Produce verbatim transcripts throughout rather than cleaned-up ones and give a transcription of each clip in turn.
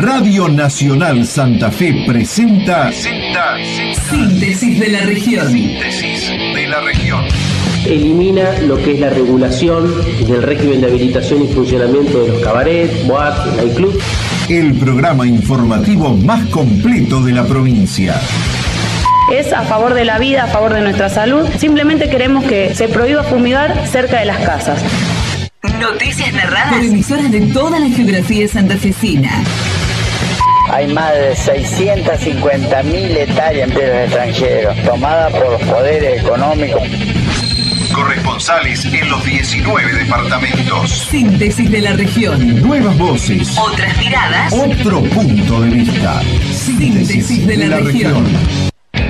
Radio Nacional Santa Fe presenta, presenta Síntesis de la Región. Síntesis de la Región. Elimina lo que es la regulación del régimen de habilitación y funcionamiento de los cabarets, boates, nightclubs. El programa informativo más completo de la provincia. Es a favor de la vida, a favor de nuestra salud. Simplemente queremos que se prohíba fumigar cerca de las casas. Noticias narradas por emisoras de toda la geografía santafesina. Hay más de seiscientas cincuenta mil hectáreas de los extranjeros, tomadas por los poderes económicos. Corresponsales en los diecinueve departamentos. Síntesis de la región. Nuevas voces. Otras miradas. Otro punto de vista. Síntesis, Síntesis de, de la, la región. región.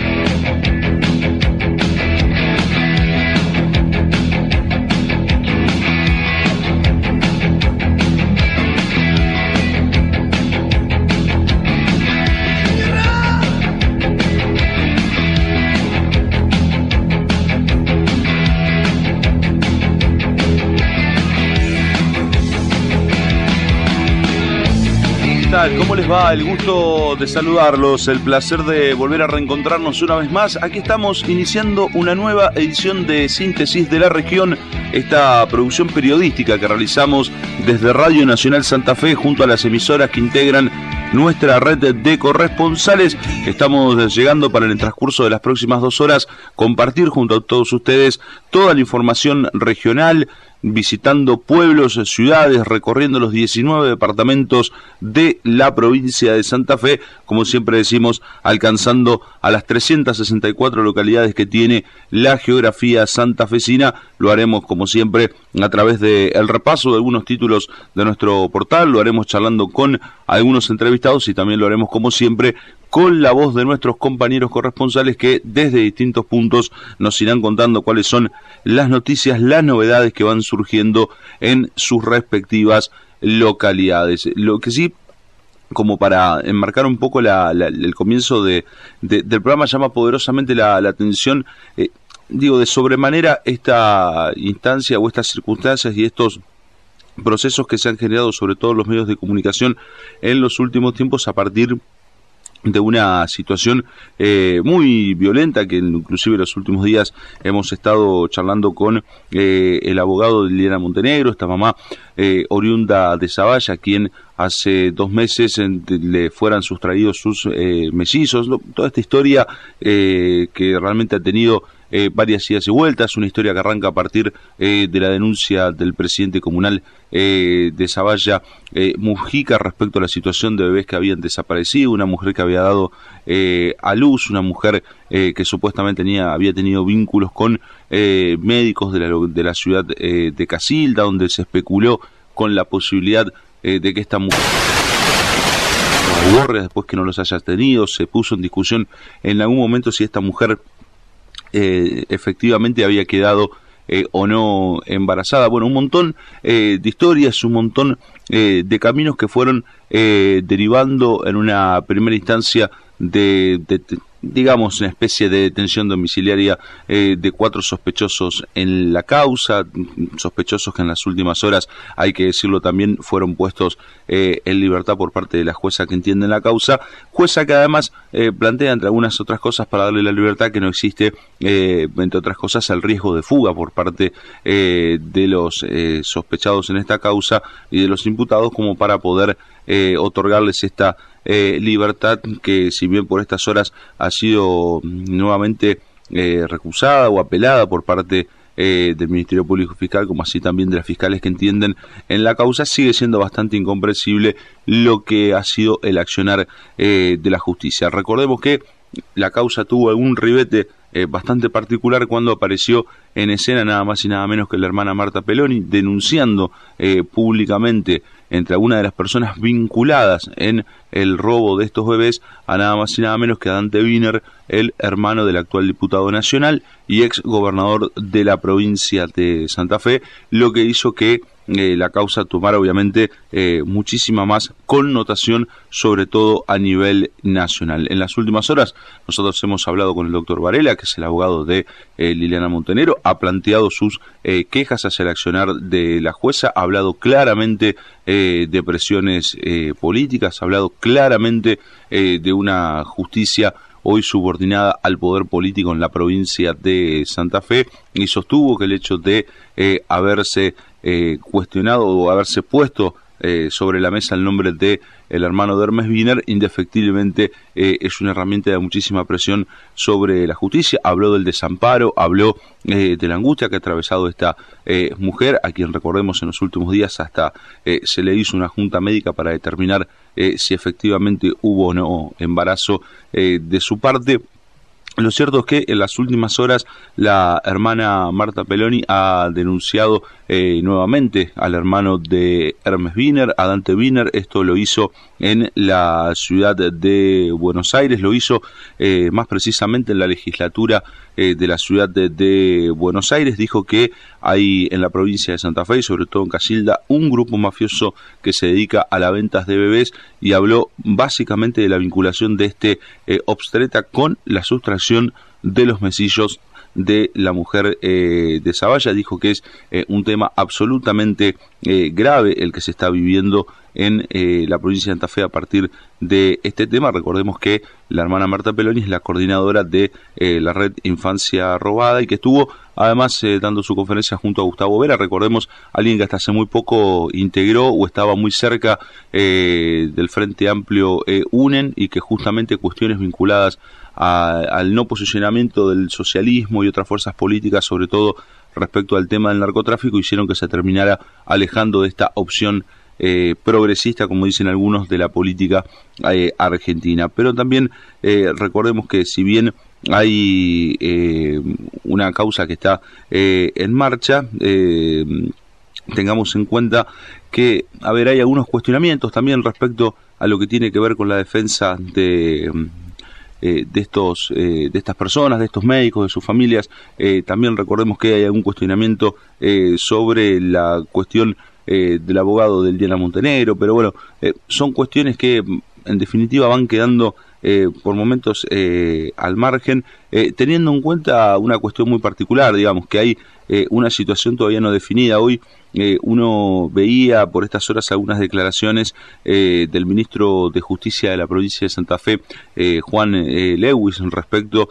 ¿Cómo les va? El gusto de saludarlos, el placer de volver a reencontrarnos una vez más. Aquí estamos iniciando una nueva edición de Síntesis de la Región, esta producción periodística que realizamos desde Radio Nacional Santa Fe junto a las emisoras que integran nuestra red de corresponsales. Estamos llegando para en el transcurso de las próximas dos horas compartir junto a todos ustedes toda la información regional, visitando pueblos, ciudades, recorriendo los diecinueve departamentos de la provincia de Santa Fe, como siempre decimos, alcanzando a las trescientas sesenta y cuatro localidades que tiene la geografía santafesina. Lo haremos, como siempre, a través del repaso de algunos títulos de nuestro portal, lo haremos charlando con algunos entrevistados y también lo haremos, como siempre, con la voz de nuestros compañeros corresponsales que desde distintos puntos nos irán contando cuáles son las noticias, las novedades que van surgiendo en sus respectivas localidades. Lo que sí, como para enmarcar un poco la, la, el comienzo de, de, del programa, llama poderosamente la, la atención, eh, digo, de sobremanera esta instancia o estas circunstancias y estos procesos que se han generado sobre todo en los medios de comunicación en los últimos tiempos a partir de una situación eh, muy violenta que inclusive en los últimos días hemos estado charlando con eh, el abogado de Liliana Montenegro, esta mamá eh, oriunda de Zavalla, quien hace dos meses en, le fueran sustraídos sus eh, mellizos, lo, toda esta historia eh, que realmente ha tenido Eh, varias idas y vueltas, una historia que arranca a partir eh, de la denuncia del presidente comunal eh, de Zavalla, eh, Mujica, respecto a la situación de bebés que habían desaparecido, una mujer que había dado eh, a luz, una mujer eh, que supuestamente tenía, había tenido vínculos con eh, médicos de la, de la ciudad eh, de Casilda, donde se especuló con la posibilidad eh, de que esta mujer borre después que no los haya tenido. Se puso en discusión en algún momento si esta mujer Eh, efectivamente había quedado eh, o no embarazada. Bueno, un montón eh, de historias, un montón eh, de caminos que fueron eh, derivando en una primera instancia de, de, de digamos, una especie de detención domiciliaria eh, de cuatro sospechosos en la causa, sospechosos que en las últimas horas, hay que decirlo también, fueron puestos eh, en libertad por parte de la jueza que entiende la causa, jueza que además eh, plantea, entre algunas otras cosas, para darle la libertad, que no existe, eh, entre otras cosas, el riesgo de fuga por parte eh, de los eh, sospechados en esta causa y de los imputados, como para poder eh, otorgarles esta Eh, libertad que, si bien por estas horas ha sido nuevamente eh, recusada o apelada por parte eh, del Ministerio Público Fiscal, como así también de las fiscales que entienden en la causa, sigue siendo bastante incomprensible lo que ha sido el accionar eh, de la justicia. Recordemos que la causa tuvo algún ribete eh, bastante particular cuando apareció en escena nada más y nada menos que la hermana Marta Peloni, denunciando eh, públicamente entre algunas de las personas vinculadas en el robo de estos bebés a nada más y nada menos que a Dante Wiener, el hermano del actual diputado nacional y ex gobernador de la provincia de Santa Fe, lo que hizo que eh, la causa tomara obviamente eh, muchísima más connotación, sobre todo a nivel nacional. En las últimas horas nosotros hemos hablado con el doctor Varela, que es el abogado de eh, Liliana Montenegro, ha planteado sus eh, quejas hacia el accionar de la jueza, ha hablado claramente eh, de presiones eh, políticas, ha hablado claramente eh, de una justicia hoy subordinada al poder político en la provincia de Santa Fe, y sostuvo que el hecho de eh, haberse eh, cuestionado o haberse puesto eh, sobre la mesa el nombre de el hermano de Hermes Wiener, indefectiblemente eh, es una herramienta de muchísima presión sobre la justicia. Habló del desamparo, habló eh, de la angustia que ha atravesado esta eh, mujer, a quien recordemos en los últimos días hasta eh, se le hizo una junta médica para determinar eh, si efectivamente hubo o no embarazo eh, de su parte. Lo cierto es que en las últimas horas la hermana Marta Peloni ha denunciado eh, nuevamente al hermano de Hermes Wiener, a Dante Wiener. Esto lo hizo en la ciudad de Buenos Aires, lo hizo eh, más precisamente en la legislatura eh, de la ciudad de, de Buenos Aires. Dijo que hay en la provincia de Santa Fe y sobre todo en Casilda un grupo mafioso que se dedica a la venta de bebés, y habló básicamente de la vinculación de este eh, obstetra con la sustracción de los mesillos de la mujer eh, de Zavalla. Dijo que es eh, un tema absolutamente eh, grave el que se está viviendo en eh, la provincia de Santa Fe a partir de este tema. Recordemos que la hermana Marta Peloni es la coordinadora de eh, la red Infancia Robada, y que estuvo además eh, dando su conferencia junto a Gustavo Vera. Recordemos, alguien que hasta hace muy poco integró o estaba muy cerca eh, del Frente Amplio eh, UNEN, y que justamente cuestiones vinculadas a, al no posicionamiento del socialismo y otras fuerzas políticas, sobre todo respecto al tema del narcotráfico, hicieron que se terminara alejando de esta opción Eh, progresista, como dicen algunos, de la política eh, argentina. Pero también eh, recordemos que si bien hay eh, una causa que está eh, en marcha, eh, tengamos en cuenta que, a ver, hay algunos cuestionamientos también respecto a lo que tiene que ver con la defensa de Eh, de estos eh, de estas personas, de estos médicos, de sus familias. Eh, también recordemos que hay algún cuestionamiento eh, sobre la cuestión eh, del abogado de Liliana Montenegro, pero bueno, eh, son cuestiones que en definitiva van quedando eh, por momentos eh, al margen, eh, teniendo en cuenta una cuestión muy particular, digamos, que hay eh, una situación todavía no definida. Hoy eh, uno veía por estas horas algunas declaraciones eh, del ministro de Justicia de la provincia de Santa Fe, eh, Juan eh, Lewis, respecto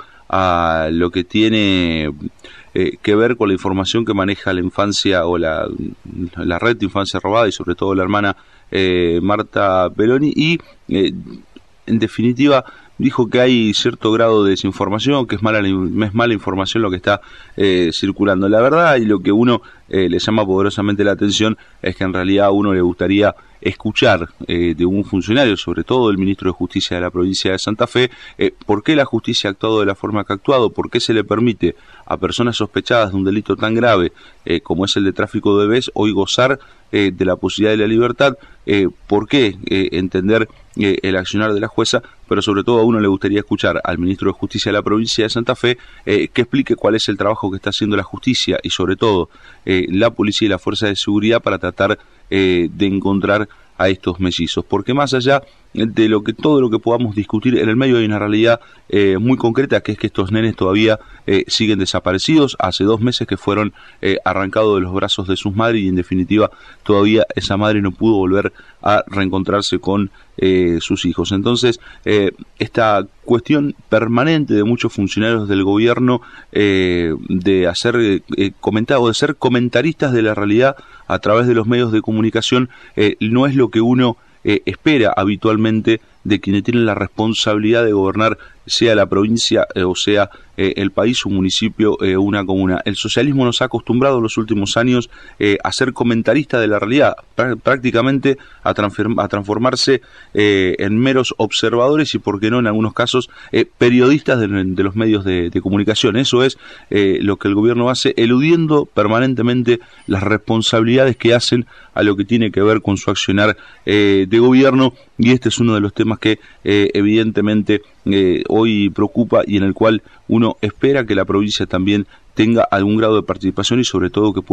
a lo que tiene eh, que ver con la información que maneja la infancia o la, la red de Infancia Robada, y sobre todo la hermana eh, Marta Peloni, y eh, en definitiva dijo que hay cierto grado de desinformación, que es mala, es mala información lo que está eh, circulando. La verdad, y lo que uno eh, le llama poderosamente la atención, es que en realidad a uno le gustaría escuchar eh, de un funcionario, sobre todo el ministro de Justicia de la provincia de Santa Fe, eh, por qué la justicia ha actuado de la forma que ha actuado, por qué se le permite a personas sospechadas de un delito tan grave eh, como es el de tráfico de bebés hoy gozar eh, de la posibilidad de la libertad, eh, por qué eh, entender eh, el accionar de la jueza, pero sobre todo a uno le gustaría escuchar al ministro de Justicia de la provincia de Santa Fe eh, que explique cuál es el trabajo que está haciendo la justicia y sobre todo eh, la policía y la fuerza de seguridad para tratar eh, de encontrar a estos mellizos, porque más allá de lo que todo lo que podamos discutir, en el medio hay una realidad eh, muy concreta, que es que estos nenes todavía eh, siguen desaparecidos. Hace dos meses que fueron eh, arrancados de los brazos de sus madres, y en definitiva todavía esa madre no pudo volver a reencontrarse con eh, sus hijos. Entonces eh, esta cuestión permanente de muchos funcionarios del gobierno eh, de hacer eh, comentado, de ser comentaristas de la realidad a través de los medios de comunicación, eh, no es lo que uno eh, espera habitualmente de quienes tienen la responsabilidad de gobernar, sea la provincia eh, o sea eh, el país, un municipio, eh, una comuna. El socialismo nos ha acostumbrado en los últimos años eh, a ser comentarista de la realidad, pr- prácticamente a, transform- a transformarse eh, en meros observadores y, por qué no, en algunos casos, eh, periodistas de, de los medios de, de comunicación. Eso es eh, lo que el gobierno hace, eludiendo permanentemente las responsabilidades que hacen a lo que tiene que ver con su accionar eh, de gobierno, y este es uno de los temas que eh, evidentemente eh, hoy preocupa y en el cual uno espera que la provincia también tenga algún grado de participación y sobre todo que pueda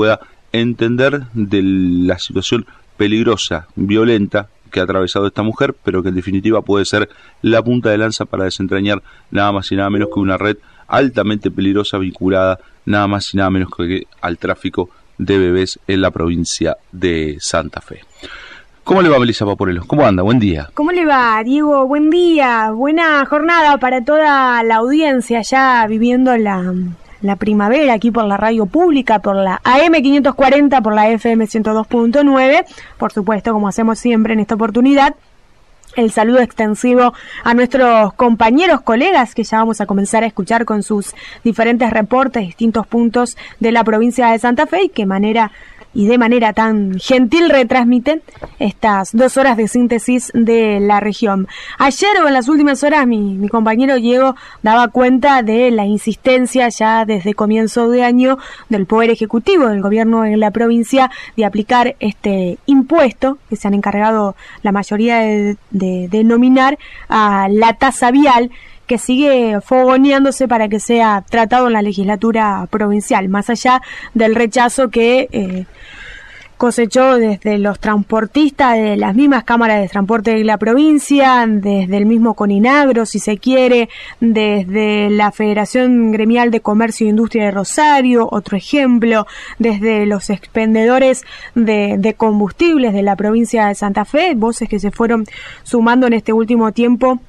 entender de la situación peligrosa, violenta que ha atravesado esta mujer, pero que en definitiva puede ser la punta de lanza para desentrañar nada más y nada menos que una red altamente peligrosa vinculada nada más y nada menos que al tráfico de bebés en la provincia de Santa Fe. ¿Cómo le va, Melissa Paporello? ¿Cómo anda? Buen día. ¿Cómo le va, Diego? Buen día, buena jornada para toda la audiencia, ya viviendo la, la primavera aquí por la radio pública, por la A M quinientos cuarenta, por la F M ciento dos punto nueve, por supuesto, como hacemos siempre en esta oportunidad. El saludo extensivo a nuestros compañeros, colegas, que ya vamos a comenzar a escuchar con sus diferentes reportes, distintos puntos de la provincia de Santa Fe, y que manera y de manera tan gentil retransmiten estas dos horas de síntesis de la región. Ayer o en las últimas horas mi, mi compañero Diego daba cuenta de la insistencia ya desde comienzo de año del Poder Ejecutivo, del gobierno en la provincia, de aplicar este impuesto que se han encargado la mayoría de, de, de nominar a la tasa vial, que sigue fogoneándose para que sea tratado en la legislatura provincial, más allá del rechazo que eh, cosechó desde los transportistas de las mismas cámaras de transporte de la provincia, desde el mismo Coninagro, si se quiere, desde la Federación Gremial de Comercio e Industria de Rosario, otro ejemplo, desde los expendedores de, de combustibles de la provincia de Santa Fe, voces que se fueron sumando en este último tiempo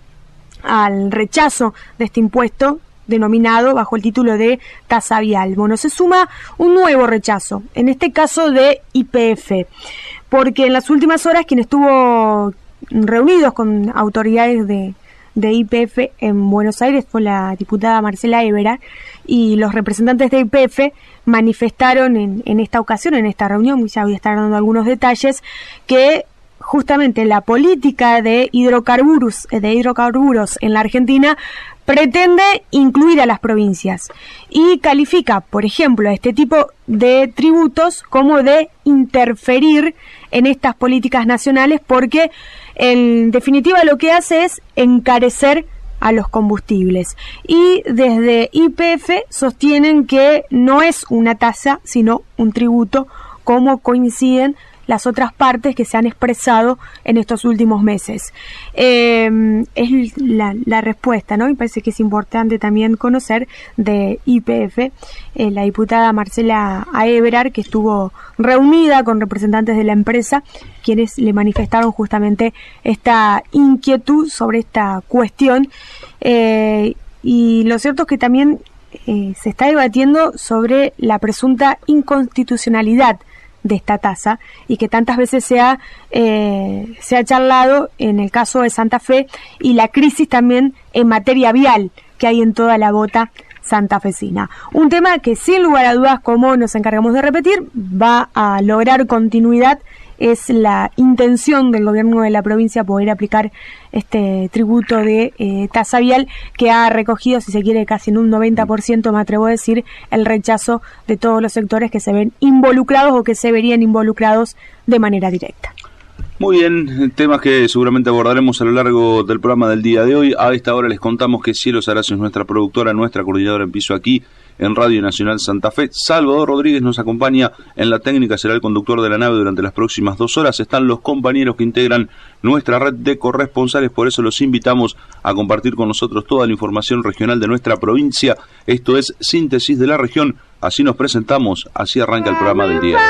al rechazo de este impuesto denominado bajo el título de tasa vial. Bueno, se suma un nuevo rechazo, en este caso de Y P F, porque en las últimas horas quien estuvo reunidos con autoridades de, de Y P F en Buenos Aires fue la diputada Marcela Ebrard, y los representantes de Y P F manifestaron en, en esta ocasión, en esta reunión, ya voy a estar dando algunos detalles, que justamente la política de hidrocarburos, de hidrocarburos en la Argentina pretende incluir a las provincias y califica, por ejemplo, a este tipo de tributos como de interferir en estas políticas nacionales, porque en definitiva lo que hace es encarecer a los combustibles. Y desde Y P F sostienen que no es una tasa, sino un tributo, como coinciden las otras partes que se han expresado en estos últimos meses. Eh, es la, la respuesta, ¿no? Me parece que es importante también conocer de Y P F, eh, la diputada Marcela Ebrard, que estuvo reunida con representantes de la empresa, quienes le manifestaron justamente esta inquietud sobre esta cuestión. Eh, y lo cierto es que también eh, se está debatiendo sobre la presunta inconstitucionalidad de esta tasa, y que tantas veces se ha, eh, se ha charlado en el caso de Santa Fe, y la crisis también en materia vial que hay en toda la bota santafesina. Un tema que sin lugar a dudas, como nos encargamos de repetir, va a lograr continuidad. Es la intención del gobierno de la provincia poder aplicar este tributo de eh, tasa vial, que ha recogido, si se quiere, casi en un noventa por ciento, me atrevo a decir, el rechazo de todos los sectores que se ven involucrados o que se verían involucrados de manera directa. Muy bien, temas que seguramente abordaremos a lo largo del programa del día de hoy. A esta hora les contamos que Cielo Saracio es nuestra productora, nuestra coordinadora en piso aquí en Radio Nacional Santa Fe. Salvador Rodríguez nos acompaña en la técnica, será el conductor de la nave durante las próximas dos horas. Están los compañeros que integran nuestra red de corresponsales, por eso los invitamos a compartir con nosotros toda la información regional de nuestra provincia. Esto es Síntesis de la Región, así nos presentamos, así arranca el programa del día.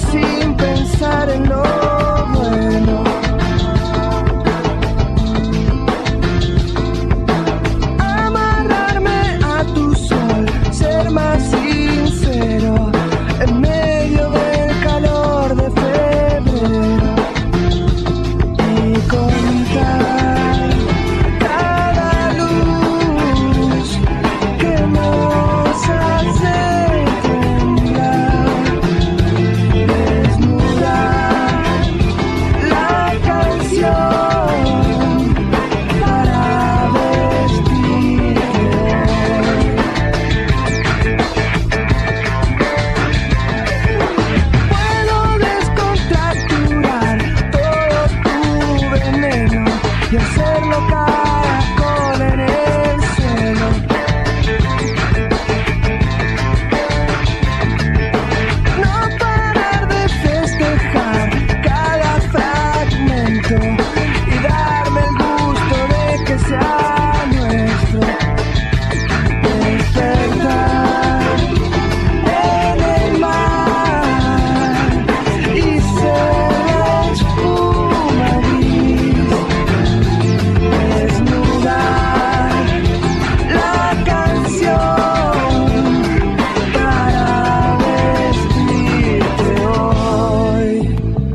sin pensar en lo bueno. Amarrarme a tu sol, ser más sincero en medio del calor de febrero y contar cada luz que nos hace temblar, desnudar la canción para vestirte hoy. Puedo descontracturar todo tu veneno y hacerlo caracol en el suelo. No parar de festejar cada fragmento y darme el gusto de que sea nuestro. Despertar en el mar y ser la espuma gris. Desnudar la canción para vestirte hoy.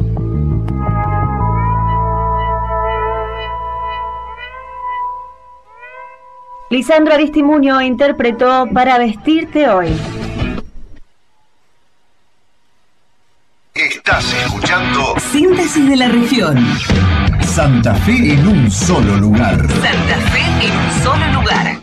Lisandro Aristimuño interpretó Para vestirte hoy. Estás escuchando Síntesis de la región. Santa Fe en un solo lugar. Santa Fe en un solo lugar.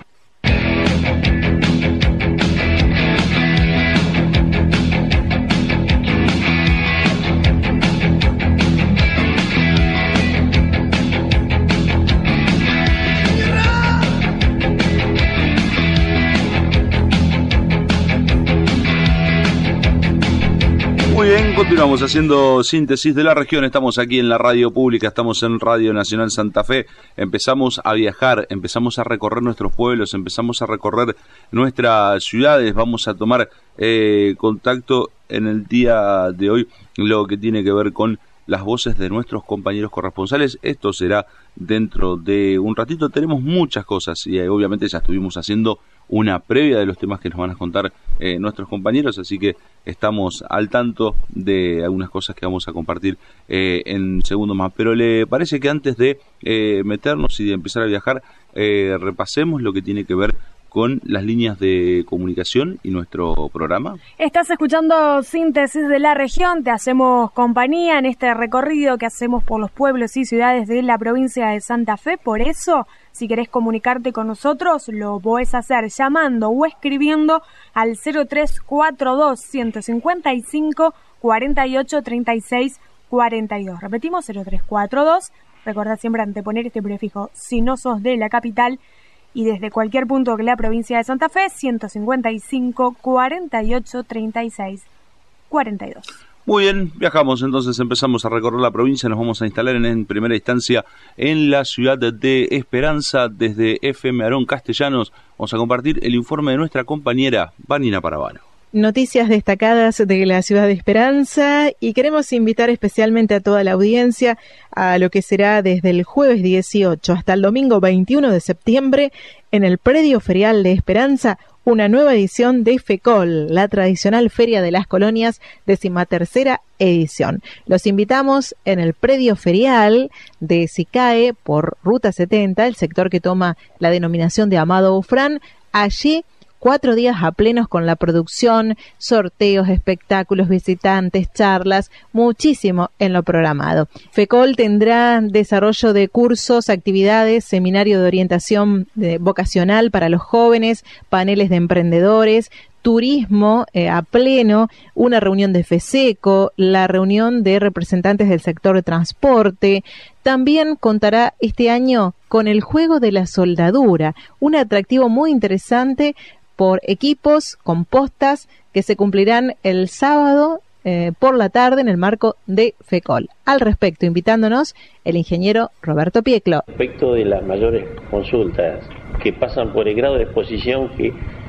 Muy bien, continuamos haciendo síntesis de la región. Estamos aquí en la radio pública, estamos en Radio Nacional Santa Fe. Empezamos a viajar, empezamos a recorrer nuestros pueblos, empezamos a recorrer nuestras ciudades. Vamos a tomar eh, contacto en el día de hoy, lo que tiene que ver con las voces de nuestros compañeros corresponsales. Esto será dentro de un ratito. Tenemos muchas cosas y eh, obviamente ya estuvimos haciendo una previa de los temas que nos van a contar eh, nuestros compañeros, así que estamos al tanto de algunas cosas que vamos a compartir eh, en segundos más. Pero ¿le parece que antes de eh, meternos y de empezar a viajar, eh, repasemos lo que tiene que ver con las líneas de comunicación y nuestro programa? Estás escuchando Síntesis de la Región, te hacemos compañía en este recorrido que hacemos por los pueblos y ciudades de la provincia de Santa Fe. Por eso, si querés comunicarte con nosotros, lo podés hacer llamando o escribiendo al cero tres cuatro dos, ciento cincuenta y cinco, cuarenta y ocho, treinta y seis, cuarenta y dos. Repetimos, cero tres cuatro dos. Recordá siempre anteponer este prefijo si no sos de la capital. Y desde cualquier punto de la provincia de Santa Fe, ciento cincuenta y cinco, cuarenta y ocho, treinta y seis, cuarenta y dos. Muy bien, viajamos entonces, empezamos a recorrer la provincia, nos vamos a instalar en, en primera instancia en la ciudad de Esperanza. Desde F M Aarón Castellanos vamos a compartir el informe de nuestra compañera Vanina Paravano. Noticias destacadas de la ciudad de Esperanza, y queremos invitar especialmente a toda la audiencia a lo que será desde el jueves dieciocho hasta el domingo veintiuno de septiembre en el predio ferial de Esperanza, una nueva edición de FECOL, la tradicional Feria de las Colonias, decimatercera edición. Los invitamos en el predio ferial de SICAE por Ruta setenta, el sector que toma la denominación de Amado Ufrán. Allí cuatro días a plenos con la producción, sorteos, espectáculos, visitantes, charlas, muchísimo en lo programado. FECOL tendrá desarrollo de cursos, actividades, seminario de orientación de, vocacional para los jóvenes, paneles de emprendedores, turismo eh, a pleno, una reunión de FESECO, la reunión de representantes del sector de transporte. También contará este año con el juego de la soldadura, un atractivo muy interesante por equipos, compostas, que se cumplirán el sábado eh, por la tarde en el marco de FECOL. Al respecto, invitándonos el ingeniero Roberto Pieclo. Respecto de las mayores consultas que pasan por el grado de exposición que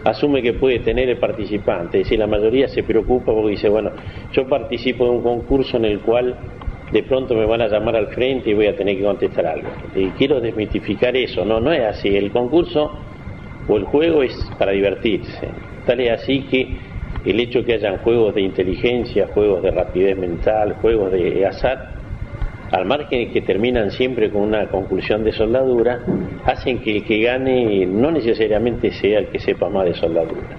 asume que puede tener el participante. Es decir, la mayoría se preocupa porque dice, bueno, yo participo de un concurso en el cual de pronto me van a llamar al frente y voy a tener que contestar algo. Y quiero desmitificar eso, no, no es así. El concurso o el juego es para divertirse. Tal es así que el hecho de que hayan juegos de inteligencia, juegos de rapidez mental, juegos de azar, al margen que terminan siempre con una conclusión de soldadura, hacen que el que gane no necesariamente sea el que sepa más de soldadura.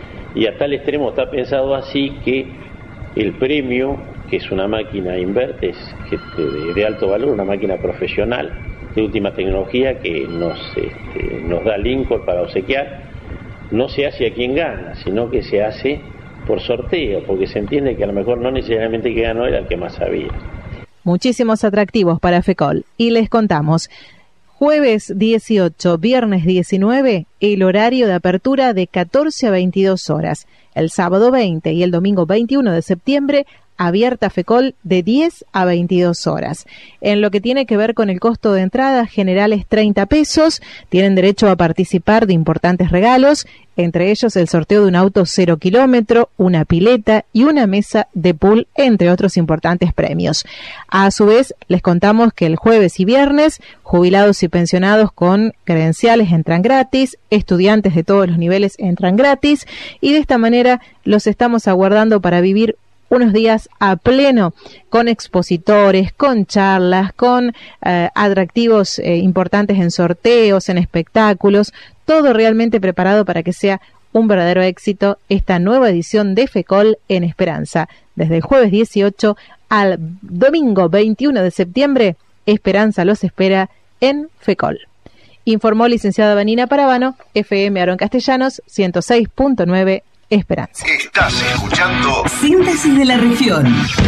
Y a tal extremo está pensado así que el premio, que es una máquina Invertex de, de alto valor, una máquina profesional de última tecnología que nos, este, nos da Lincoln para obsequiar, no se hace a quien gana, sino que se hace por sorteo, porque se entiende que a lo mejor no necesariamente el que ganó era el que más sabía. Muchísimos atractivos para FECOL. Y les contamos, jueves dieciocho, viernes diecinueve, el horario de apertura de catorce a veintidós horas. El sábado veinte y el domingo veintiuno de septiembre, abierta FECOL de diez a veintidós horas. En lo que tiene que ver con el costo de entrada, general es treinta pesos. Tienen derecho a participar de importantes regalos, entre ellos el sorteo de un auto cero kilómetro, una pileta y una mesa de pool, entre otros importantes premios. A su vez, les contamos que el jueves y viernes, jubilados y pensionados con credenciales entran gratis, estudiantes de todos los niveles entran gratis, y de esta manera los estamos aguardando para vivir unos días a pleno, con expositores, con charlas, con eh, atractivos eh, importantes en sorteos, en espectáculos, todo realmente preparado para que sea un verdadero éxito esta nueva edición de FECOL en Esperanza. Desde el jueves dieciocho al domingo veintiuno de septiembre, Esperanza los espera en FECOL. Informó licenciada Vanina Parabano, F M Aaron Castellanos, ciento seis punto nueve Esperanza. Estás escuchando Síntesis de la región.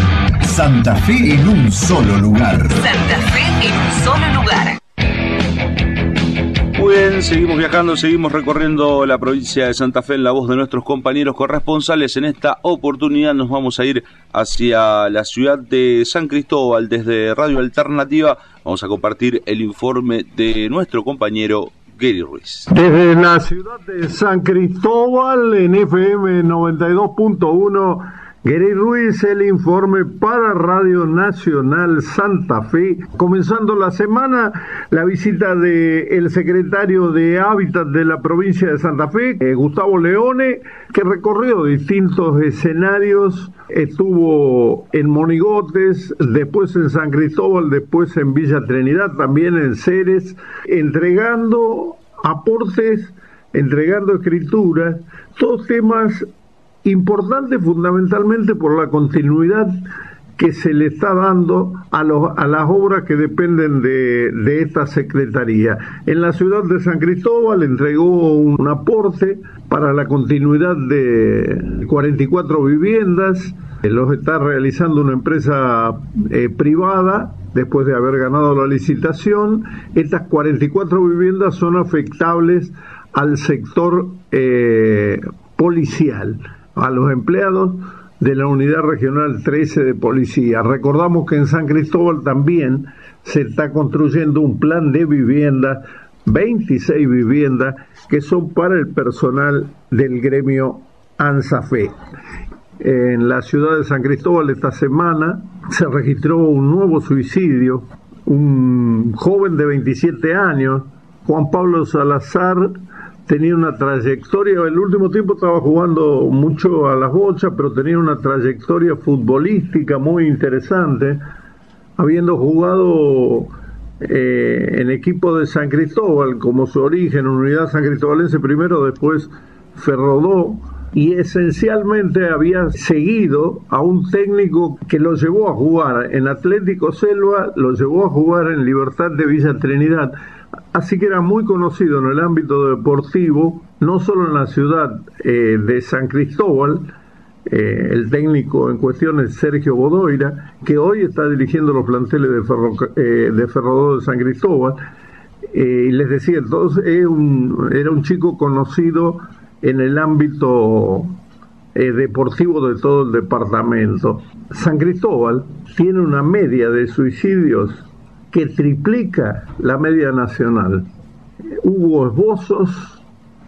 Santa Fe en un solo lugar. Santa Fe en un solo lugar. Muy bien, seguimos viajando, seguimos recorriendo la provincia de Santa Fe en la voz de nuestros compañeros corresponsales. En esta oportunidad nos vamos a ir hacia la ciudad de San Cristóbal. Desde Radio Alternativa vamos a compartir el informe de nuestro compañero Gary Ruiz. Desde la ciudad de San Cristóbal, en F M noventa y dos punto uno, Gary Ruiz, el informe para Radio Nacional Santa Fe. Comenzando la semana, la visita del secretario de Hábitat de la provincia de Santa Fe, eh, Gustavo Leone, que recorrió distintos escenarios. Estuvo en Monigotes, después en San Cristóbal, después en Villa Trinidad, también en Ceres, entregando aportes, entregando escrituras, todos temas importante fundamentalmente por la continuidad que se le está dando a, los, a las obras que dependen de, de esta Secretaría. En la ciudad de San Cristóbal entregó un aporte para la continuidad de cuarenta y cuatro viviendas, los está realizando una empresa eh, privada después de haber ganado la licitación. Estas cuarenta y cuatro viviendas son afectables al sector eh, policial, a los empleados de la Unidad Regional trece de Policía. Recordamos que en San Cristóbal también se está construyendo un plan de viviendas, veintiséis viviendas, que son para el personal del gremio ANSAFE. En la ciudad de San Cristóbal esta semana se registró un nuevo suicidio. Un joven de veintisiete años, Juan Pablo Salazar, tenía una trayectoria, en el último tiempo estaba jugando mucho a las bochas, pero tenía una trayectoria futbolística muy interesante, habiendo jugado eh, en equipo de San Cristóbal, como su origen, Unidad San Cristóbalense primero, después Ferrodó, y esencialmente había seguido a un técnico que lo llevó a jugar en Atlético Selva, lo llevó a jugar en Libertad de Villa Trinidad. Así que era muy conocido en el ámbito deportivo, no solo en la ciudad eh, de San Cristóbal. Eh, el técnico en cuestión es Sergio Bodoira, que hoy está dirigiendo los planteles de, Ferro, eh, de Ferrodó de San Cristóbal. Eh, y les decía, entonces es un, era un chico conocido en el ámbito eh, deportivo de todo el departamento. San Cristóbal tiene una media de suicidios que triplica la media nacional. Hubo esbozos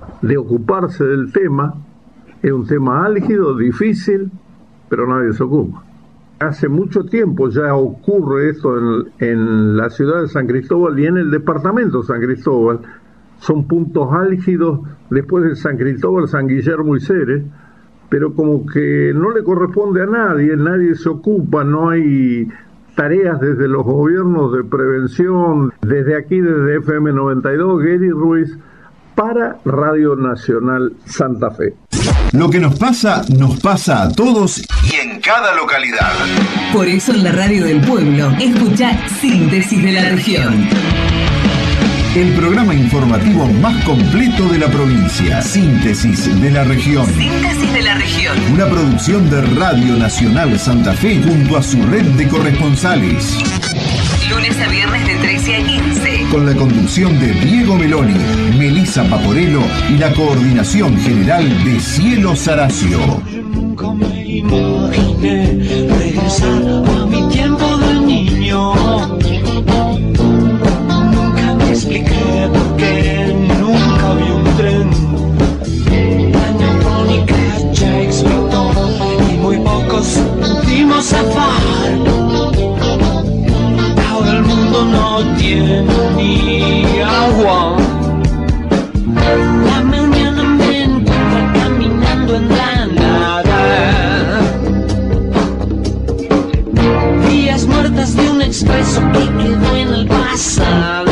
de ocuparse del tema. Es un tema álgido, difícil, pero nadie se ocupa. Hace mucho tiempo ya ocurre esto en, en la ciudad de San Cristóbal y en el departamento de San Cristóbal. Son puntos álgidos después de San Cristóbal, San Guillermo y Ceres, pero como que no le corresponde a nadie, nadie se ocupa, no hay tareas desde los gobiernos de prevención, desde aquí, desde F M noventa y dos, Gary Ruiz, para Radio Nacional Santa Fe. Lo que nos pasa, nos pasa a todos y en cada localidad. Por eso en la radio del pueblo, escucha Síntesis de la Región. El programa informativo más completo de la provincia. Síntesis de la Región. Síntesis de la Región. Una producción de Radio Nacional Santa Fe junto a su red de corresponsales. Lunes a viernes de trece a quince. Con la conducción de Diego Meloni, Melissa Paporello y la coordinación general de Cielo Saracio. Yo nunca me imaginé regresar a mi tiempo de niño. Expliqué por qué nunca vi un tren. La neutrónica ya explotó y muy pocos pudimos zafar. Ahora el mundo no tiene ni agua. La mañana me encuentro caminando en la nada. Días muertas de un expreso que quedó en el pasado.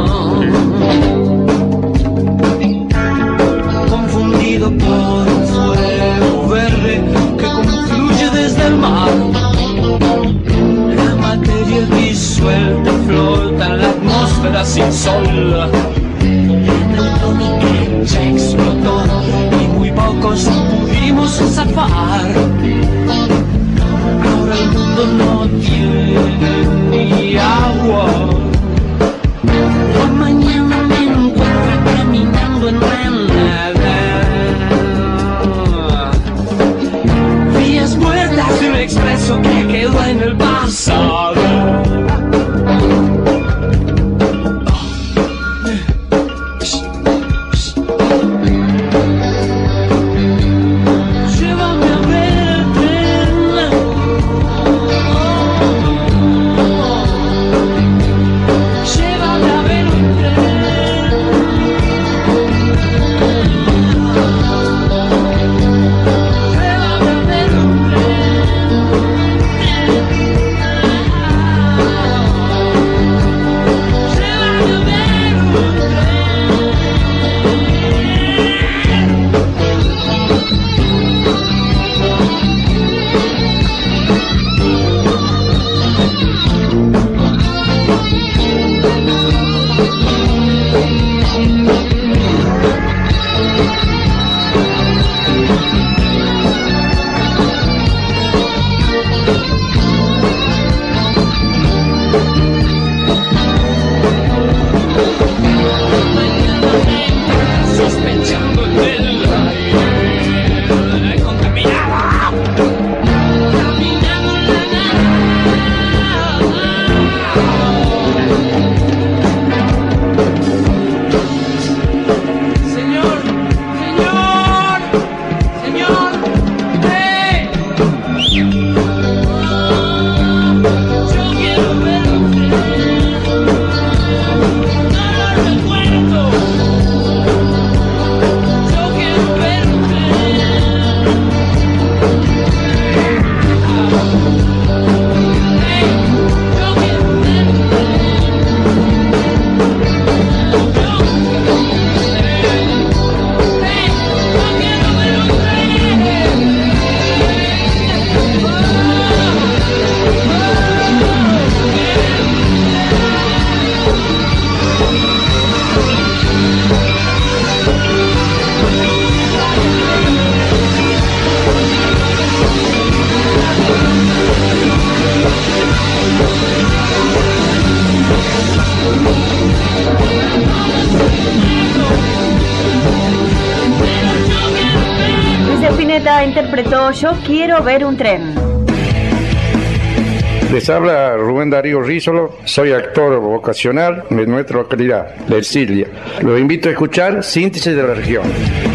Confundido por un fuego verde que confluye desde el mar. La materia disuelta flota en la atmósfera sin sol. La neutrónica ya explotó y muy pocos pudimos zafar. Ahora el mundo no tiene ni agua. La mañana me encuentro caminando en la nada. Vías muertas de un expreso que quedó en el pasado. Llévame a ver el tren. Llévame a ver un tren. Llévame a ver un sospechando del aire contaminada, caminando en la Señor, señor, señor, hey. Yo quiero ver un tren, no lo recuerdo. Yo quiero ver un tren. Hey, yo quiero ver un Luis Spinetta interpretó Yo quiero ver un tren. Les habla Rubén Darío Rízolo, soy actor vocacional de nuestra localidad, de Ercilia. Los invito a escuchar Síntesis de la Región.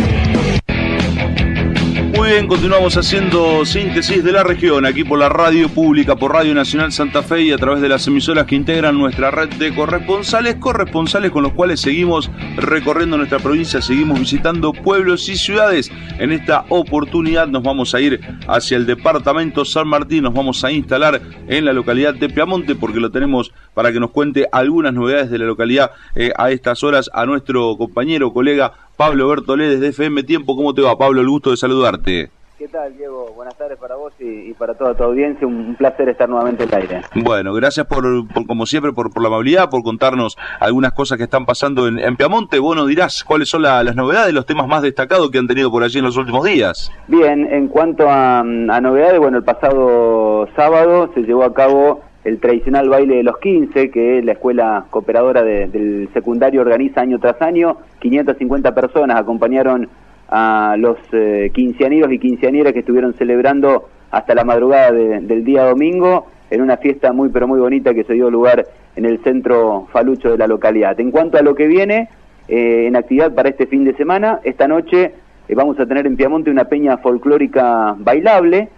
Muy bien, continuamos haciendo Síntesis de la Región, aquí por la radio pública, por Radio Nacional Santa Fe y a través de las emisoras que integran nuestra red de corresponsales, corresponsales con los cuales seguimos recorriendo nuestra provincia, seguimos visitando pueblos y ciudades. En esta oportunidad nos vamos a ir hacia el departamento San Martín, nos vamos a instalar en la localidad de Piamonte porque lo tenemos para que nos cuente algunas novedades de la localidad eh, a estas horas a nuestro compañero, colega Pablo Bertolé desde F M Tiempo. ¿Cómo te va, Pablo? El gusto de saludarte. ¿Qué tal, Diego? Buenas tardes para vos y, y para toda tu audiencia. Un placer estar nuevamente en el aire. Bueno, gracias por, por como siempre, por, por la amabilidad, por contarnos algunas cosas que están pasando en, en Piamonte. Vos nos dirás cuáles son la, las novedades, los temas más destacados que han tenido por allí en los últimos días. Bien, en cuanto a, a novedades, bueno, el pasado sábado se llevó a cabo el tradicional baile de los quince, que la escuela cooperadora de, del secundario organiza año tras año. quinientas cincuenta personas acompañaron a los eh, quinceañeros y quinceañeras que estuvieron celebrando hasta la madrugada de, del día domingo en una fiesta muy pero muy bonita que se dio lugar en el centro falucho de la localidad. En cuanto a lo que viene eh, en actividad para este fin de semana, esta noche eh, vamos a tener en Piamonte una peña folclórica bailable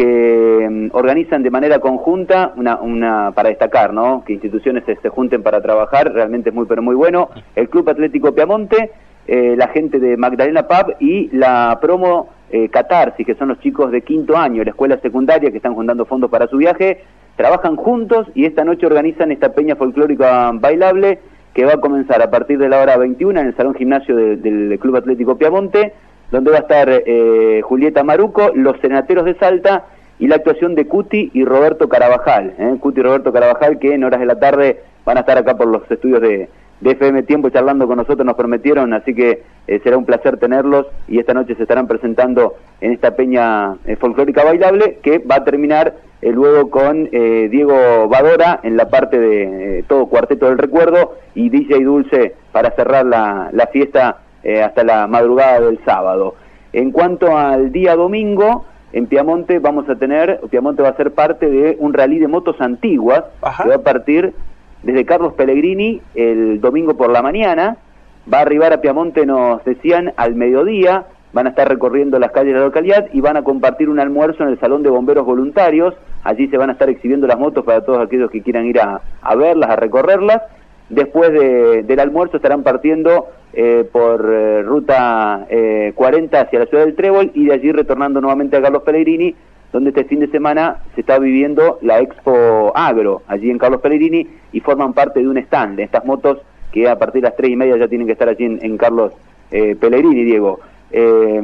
que um, organizan de manera conjunta, una, una para destacar, ¿no? Que instituciones se, se junten para trabajar, realmente es muy pero muy bueno. El Club Atlético Piamonte, eh, la gente de Magdalena Pub y la promo eh, Catarsis, que son los chicos de quinto año, la escuela secundaria que están juntando fondos para su viaje, trabajan juntos y esta noche organizan esta peña folclórica bailable que va a comenzar a partir de la hora veintiuna en el Salón Gimnasio de, del Club Atlético Piamonte, donde va a estar eh, Julieta Maruco, los Senateros de Salta y la actuación de Cuti y Roberto Carabajal. ¿eh? Cuti y Roberto Carabajal, que en horas de la tarde van a estar acá por los estudios de, de F M Tiempo charlando con nosotros, nos prometieron, así que eh, será un placer tenerlos y esta noche se estarán presentando en esta peña eh, folclórica bailable que va a terminar eh, luego con eh, Diego Badora en la parte de eh, todo Cuarteto del Recuerdo y D J Dulce para cerrar la, la fiesta Eh, hasta la madrugada del sábado. En cuanto al día domingo, en Piamonte vamos a tener, Piamonte va a ser parte de un rally de motos antiguas. Ajá. Que va a partir desde Carlos Pellegrini el domingo por la mañana, va a arribar a Piamonte, nos decían, al mediodía, van a estar recorriendo las calles de la localidad y van a compartir un almuerzo en el Salón de Bomberos Voluntarios. Allí se van a estar exhibiendo las motos para todos aquellos que quieran ir a, a verlas, a recorrerlas. Después de, del almuerzo estarán partiendo eh, por eh, ruta eh, cuarenta hacia la ciudad del Trébol y de allí retornando nuevamente a Carlos Pellegrini, donde este fin de semana se está viviendo la Expo Agro, allí en Carlos Pellegrini, y forman parte de un stand de estas motos que a partir de las tres y media ya tienen que estar allí en, en Carlos eh, Pellegrini, Diego. Eh,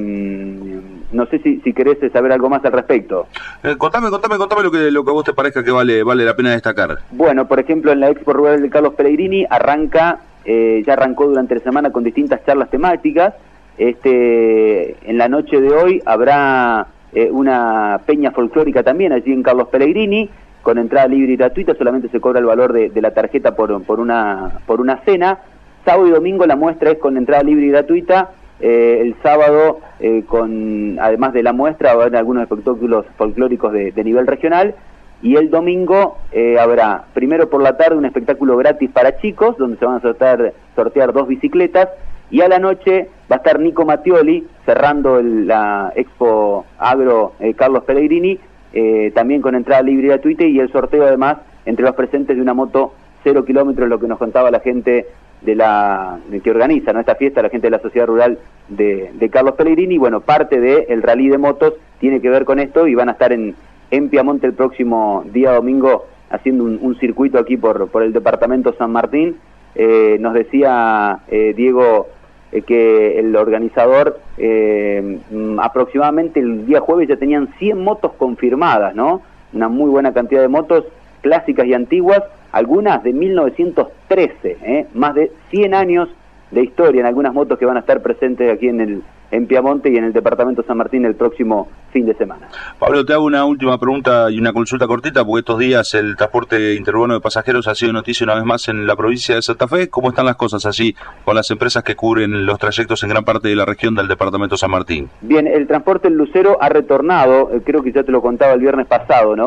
no sé si, si querés saber algo más al respecto. Eh, contame, contame, contame lo que lo que a vos te parezca que vale vale la pena destacar. Bueno, por ejemplo, en la Expo Rural de Carlos Pellegrini arranca, eh, ya arrancó durante la semana con distintas charlas temáticas. Este, en la noche de hoy habrá eh, una peña folclórica también allí en Carlos Pellegrini, con entrada libre y gratuita, solamente se cobra el valor de, de la tarjeta por, por una por una cena. Sábado y domingo la muestra es con entrada libre y gratuita. Eh, el sábado, eh, con además de la muestra, va a haber algunos espectáculos folclóricos de, de nivel regional, y el domingo eh, habrá, primero por la tarde, un espectáculo gratis para chicos, donde se van a sortear, sortear dos bicicletas, y a la noche va a estar Nico Mattioli, cerrando el, la Expo Agro eh, Carlos Pellegrini, eh, también con entrada libre y gratuita, y el sorteo además entre los presentes de una moto cero kilómetros, lo que nos contaba la gente de la de que organiza, ¿no?, esta fiesta, la gente de la Sociedad Rural de, de Carlos Pellegrini. Bueno, parte del rally de motos tiene que ver con esto y van a estar en, en Piamonte el próximo día domingo haciendo un, un circuito aquí por, por el departamento San Martín. Eh, nos decía eh, Diego eh, que el organizador eh, aproximadamente el día jueves ya tenían cien motos confirmadas, ¿no? Una muy buena cantidad de motos clásicas y antiguas, algunas de mil novecientos trece, ¿eh? Más de cien años de historia en algunas motos que van a estar presentes aquí en el en Piamonte y en el departamento San Martín el próximo fin de semana. Pablo, te hago una última pregunta y una consulta cortita, porque estos días el transporte interurbano de pasajeros ha sido noticia una vez más en la provincia de Santa Fe. ¿Cómo están las cosas allí con las empresas que cubren los trayectos en gran parte de la región del departamento San Martín? Bien, el transporte en Lucero ha retornado, eh, creo que ya te lo contaba el viernes pasado, ¿no?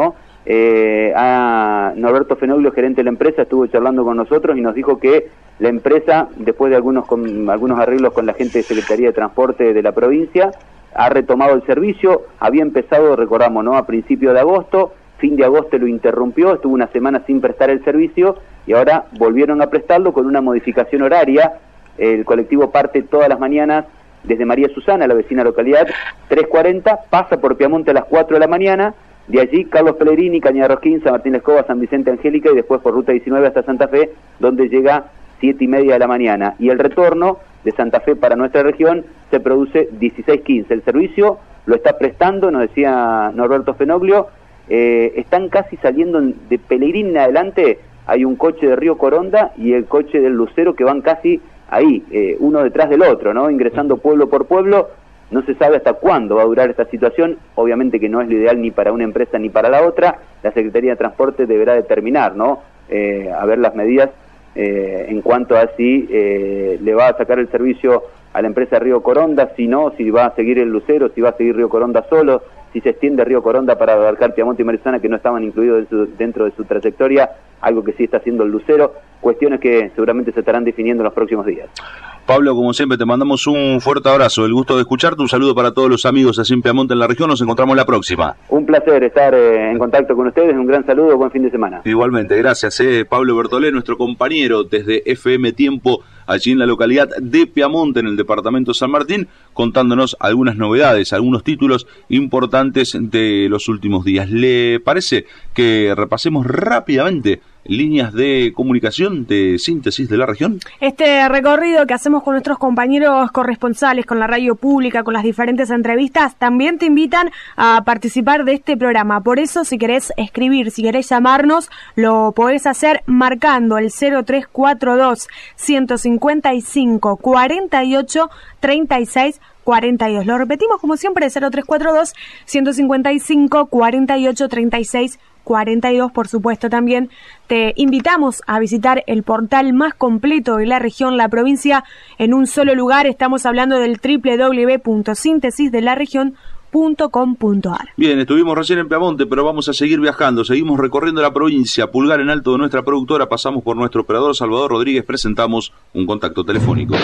eh, a Norberto Fenoglio, gerente de la empresa, estuvo charlando con nosotros y nos dijo que la empresa, después de algunos, con, algunos arreglos con la gente de Secretaría de Transporte de la provincia, ha retomado el servicio. Había empezado, recordamos, ¿no?, a principios de agosto, fin de agosto lo interrumpió, estuvo una semana sin prestar el servicio y ahora volvieron a prestarlo con una modificación horaria. El colectivo parte todas las mañanas desde María Susana, la vecina localidad, tres cuarenta, pasa por Piamonte a las cuatro de la mañana, de allí Carlos Pellegrini, Cañada Rosquín, San Martín de Escoba, San Vicente Angélica y después por ruta diecinueve hasta Santa Fe, donde llega siete y media de la mañana. Y el retorno de Santa Fe para nuestra región se produce dieciséis quince. El servicio lo está prestando, nos decía Norberto Fenoglio, eh, están casi saliendo de Pellegrini en adelante, hay un coche de Río Coronda y el coche del Lucero que van casi ahí, eh, uno detrás del otro, ¿no?, ingresando pueblo por pueblo. No se sabe hasta cuándo va a durar esta situación, obviamente que no es lo ideal ni para una empresa ni para la otra. La Secretaría de Transporte deberá determinar, ¿no?, eh, a ver las medidas eh, en cuanto a si eh, le va a sacar el servicio a la empresa Río Coronda, si no, si va a seguir el Lucero, si va a seguir Río Coronda solo, si se extiende Río Coronda para abarcar Piamonte y Marizana, que no estaban incluidos de su, dentro de su trayectoria, algo que sí está haciendo el Lucero, cuestiones que seguramente se estarán definiendo en los próximos días. Pablo, como siempre, te mandamos un fuerte abrazo, el gusto de escucharte, un saludo para todos los amigos así en Piamonte, en la región, nos encontramos la próxima. Un placer estar eh, en contacto con ustedes, un gran saludo, buen fin de semana. Igualmente, gracias, eh, Pablo Bertolé, nuestro compañero desde F M Tiempo, allí en la localidad de Piamonte, en el departamento de San Martín, contándonos algunas novedades, algunos títulos importantes de los últimos días. ¿Le parece que repasemos rápidamente líneas de comunicación de síntesis de la región? Este recorrido que hacemos con nuestros compañeros corresponsales, con la radio pública, con las diferentes entrevistas, también te invitan a participar de este programa. Por eso, si querés escribir, si querés llamarnos, lo podés hacer marcando el cero tres cuatro dos, ciento cincuenta y cinco, cuarenta y ocho, treinta y seis cuarenta y dos. Lo repetimos como siempre, cero tres cuatro dos, ciento cincuenta y cinco, cuarenta y ocho, treinta y seis cuarenta y dos. Por supuesto, también te invitamos a visitar el portal más completo de la región, la provincia, en un solo lugar. Estamos hablando del doble u doble u doble u punto síntesis de la región punto com punto a r. Bien, estuvimos recién en Piamonte, pero vamos a seguir viajando, seguimos recorriendo la provincia. Pulgar en alto de nuestra productora, pasamos por nuestro operador Salvador Rodríguez, presentamos un contacto telefónico.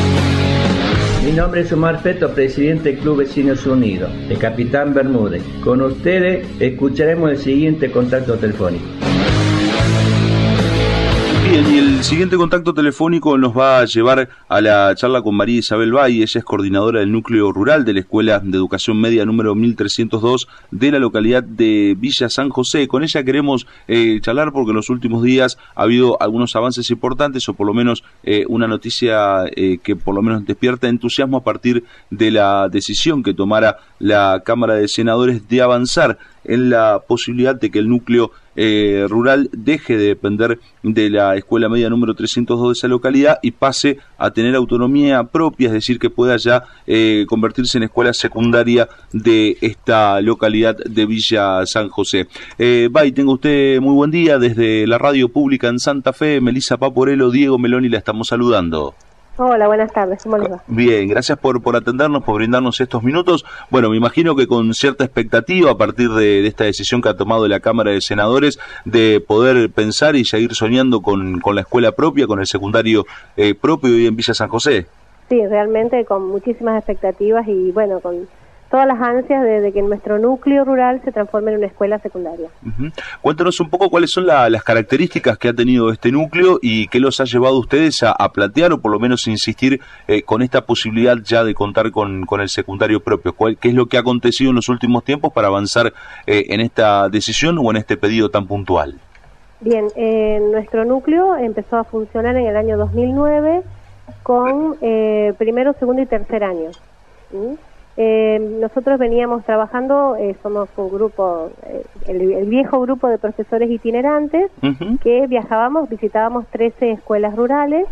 Mi nombre es Omar Peto, presidente del Club Vecinos Unidos, de Capitán Bermúdez. Con ustedes escucharemos el siguiente contacto telefónico. Bien, y el siguiente contacto telefónico nos va a llevar a la charla con María Isabel Valle. Ella es coordinadora del núcleo rural de la Escuela de Educación Media número mil trescientos dos de la localidad de Villa San José. Con ella queremos eh, charlar porque en los últimos días ha habido algunos avances importantes, o por lo menos eh, una noticia eh, que por lo menos despierta entusiasmo a partir de la decisión que tomara la Cámara de Senadores de avanzar en la posibilidad de que el núcleo eh, rural deje de depender de la escuela media número trescientos dos de esa localidad y pase a tener autonomía propia, es decir, que pueda ya eh, convertirse en escuela secundaria de esta localidad de Villa San José. Eh, Bay, tenga usted muy buen día desde la radio pública en Santa Fe. Melissa Paporello, Diego Meloni, la estamos saludando. Hola, buenas tardes, ¿cómo les va? Bien, gracias por, por atendernos, por brindarnos estos minutos. Bueno, me imagino que con cierta expectativa a partir de, de esta decisión que ha tomado la Cámara de Senadores de poder pensar y seguir soñando con, con la escuela propia, con el secundario eh, propio y en Villa San José. Sí, realmente con muchísimas expectativas y bueno, con todas las ansias de, de que nuestro núcleo rural se transforme en una escuela secundaria. Uh-huh. Cuéntanos un poco cuáles son la, las características que ha tenido este núcleo y qué los ha llevado a ustedes a, a plantear o por lo menos insistir eh, con esta posibilidad ya de contar con, con el secundario propio. ¿Cuál, ¿Qué es lo que ha acontecido en los últimos tiempos para avanzar eh, en esta decisión o en este pedido tan puntual? Bien, eh, nuestro núcleo empezó a funcionar en el año dos mil nueve con eh, primero, segundo y tercer año. ¿Mm? Eh, nosotros veníamos trabajando, eh, somos un grupo, eh, el, el viejo grupo de profesores itinerantes, uh-huh. que viajábamos, visitábamos trece escuelas rurales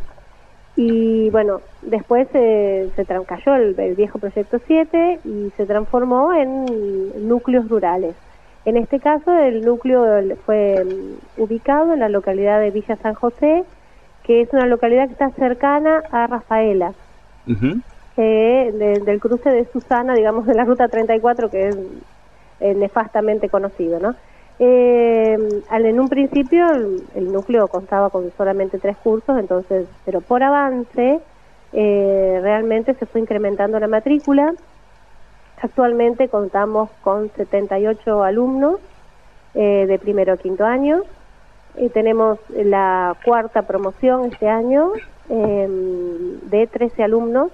y bueno, después eh, se tra- cayó el, el viejo proyecto siete y se transformó en núcleos rurales. En este caso el núcleo fue um, ubicado en la localidad de Villa San José, que es una localidad que está cercana a Rafaela. Uh-huh. Eh, de, del cruce de Susana, digamos, de la ruta treinta y cuatro, que es eh, nefastamente conocido, ¿no? Eh, al, en un principio el, el núcleo constaba con solamente tres cursos, entonces, pero por avance eh, realmente se fue incrementando la matrícula. Actualmente contamos con setenta y ocho alumnos eh, de primero a quinto año. Eh, tenemos la cuarta promoción este año eh, de trece alumnos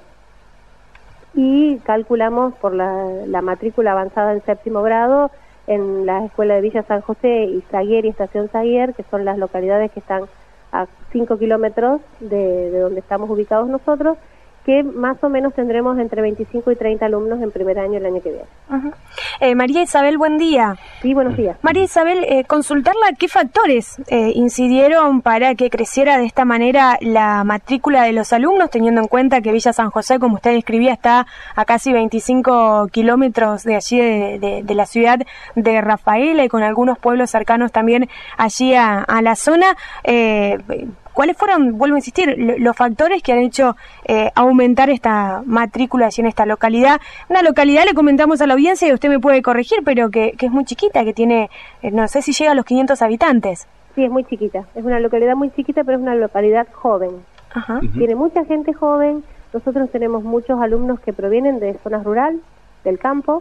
y calculamos por la, la matrícula avanzada en séptimo grado en la escuela de Villa San José y Zaguier y Estación Zaguier, que son las localidades que están a cinco kilómetros de, de donde estamos ubicados nosotros, que más o menos tendremos entre veinticinco y treinta alumnos en primer año el año que viene. Uh-huh. eh, María Isabel, buen día. Sí, buenos días. María Isabel, eh, consultarla qué factores eh, incidieron para que creciera de esta manera la matrícula de los alumnos, teniendo en cuenta que Villa San José, como usted describía, está a casi veinticinco kilómetros de allí de, de, de la ciudad de Rafaela y con algunos pueblos cercanos también allí a, a la zona. Eh, ¿Cuáles fueron, vuelvo a insistir, los factores que han hecho eh, aumentar esta matrícula allí en esta localidad? Una localidad, le comentamos a la audiencia, y usted me puede corregir, pero que, que es muy chiquita, que tiene, eh, no sé si llega a los quinientos habitantes. Sí, es muy chiquita. Es una localidad muy chiquita, pero es una localidad joven. Ajá. Uh-huh. Tiene mucha gente joven. Nosotros tenemos muchos alumnos que provienen de zonas rural, del campo.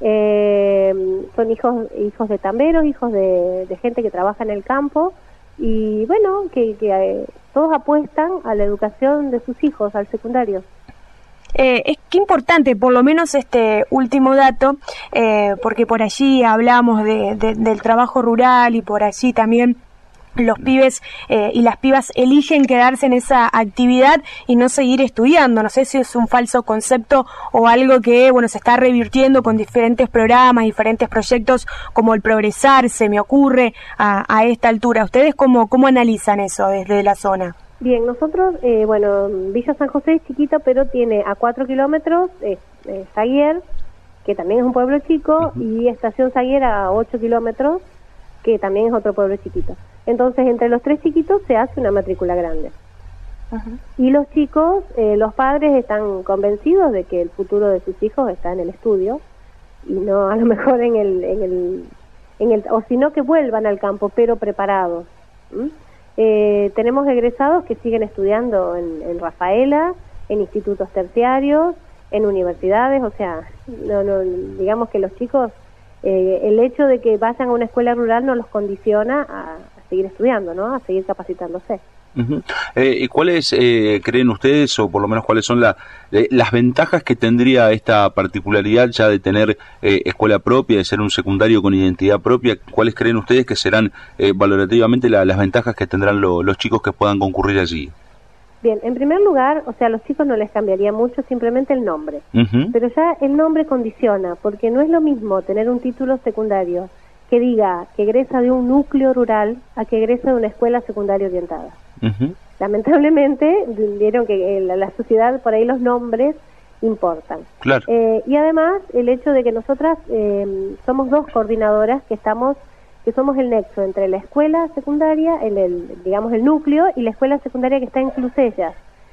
Eh, son hijos hijos de tamberos, hijos de, de gente que trabaja en el campo. Y bueno, que, que eh, todos apuestan a la educación de sus hijos, al secundario. Eh, es que importante, por lo menos este último dato, eh, porque por allí hablamos de, de, del trabajo rural y por allí también los pibes eh, y las pibas eligen quedarse en esa actividad y no seguir estudiando. No sé si es un falso concepto o algo que, bueno, se está revirtiendo con diferentes programas, diferentes proyectos como el Progresar, se me ocurre a, a esta altura. ¿Ustedes cómo, cómo analizan eso desde la zona? Bien, nosotros, eh, bueno, Villa San José es chiquita, pero tiene a cuatro kilómetros eh, eh, Zaguier, que también es un pueblo chico, uh-huh. y Estación Zaguier a ocho kilómetros, que también es otro pueblo chiquito. Entonces, entre los tres chiquitos se hace una matrícula grande. Uh-huh. Y los chicos, eh, los padres están convencidos de que el futuro de sus hijos está en el estudio, y no a lo mejor en el, en el, en el o sino que vuelvan al campo, pero preparados. ¿Mm? Eh, tenemos egresados que siguen estudiando en, en Rafaela, en institutos terciarios, en universidades, o sea, no, no, digamos que los chicos, eh, el hecho de que vayan a una escuela rural no los condiciona a, a seguir estudiando, ¿no? A seguir capacitándose. Uh-huh. Eh, ¿Y cuáles eh, creen ustedes, o por lo menos cuáles son la, eh, las ventajas que tendría esta particularidad ya de tener eh, escuela propia, de ser un secundario con identidad propia? ¿Cuáles creen ustedes que serán eh, valorativamente la, las ventajas que tendrán lo, los chicos que puedan concurrir allí? Bien, en primer lugar, o sea, a los chicos no les cambiaría mucho, simplemente el nombre. Uh-huh. Pero ya el nombre condiciona, porque no es lo mismo tener un título secundario que diga que egresa de un núcleo rural a que egresa de una escuela secundaria orientada. Uh-huh. Lamentablemente, vieron que en la, la sociedad, por ahí los nombres importan. Claro. Eh, y además, el hecho de que nosotras eh, somos dos coordinadoras que estamos, que somos el nexo entre la escuela secundaria, el, el digamos el núcleo, y la escuela secundaria que está en Clusellas.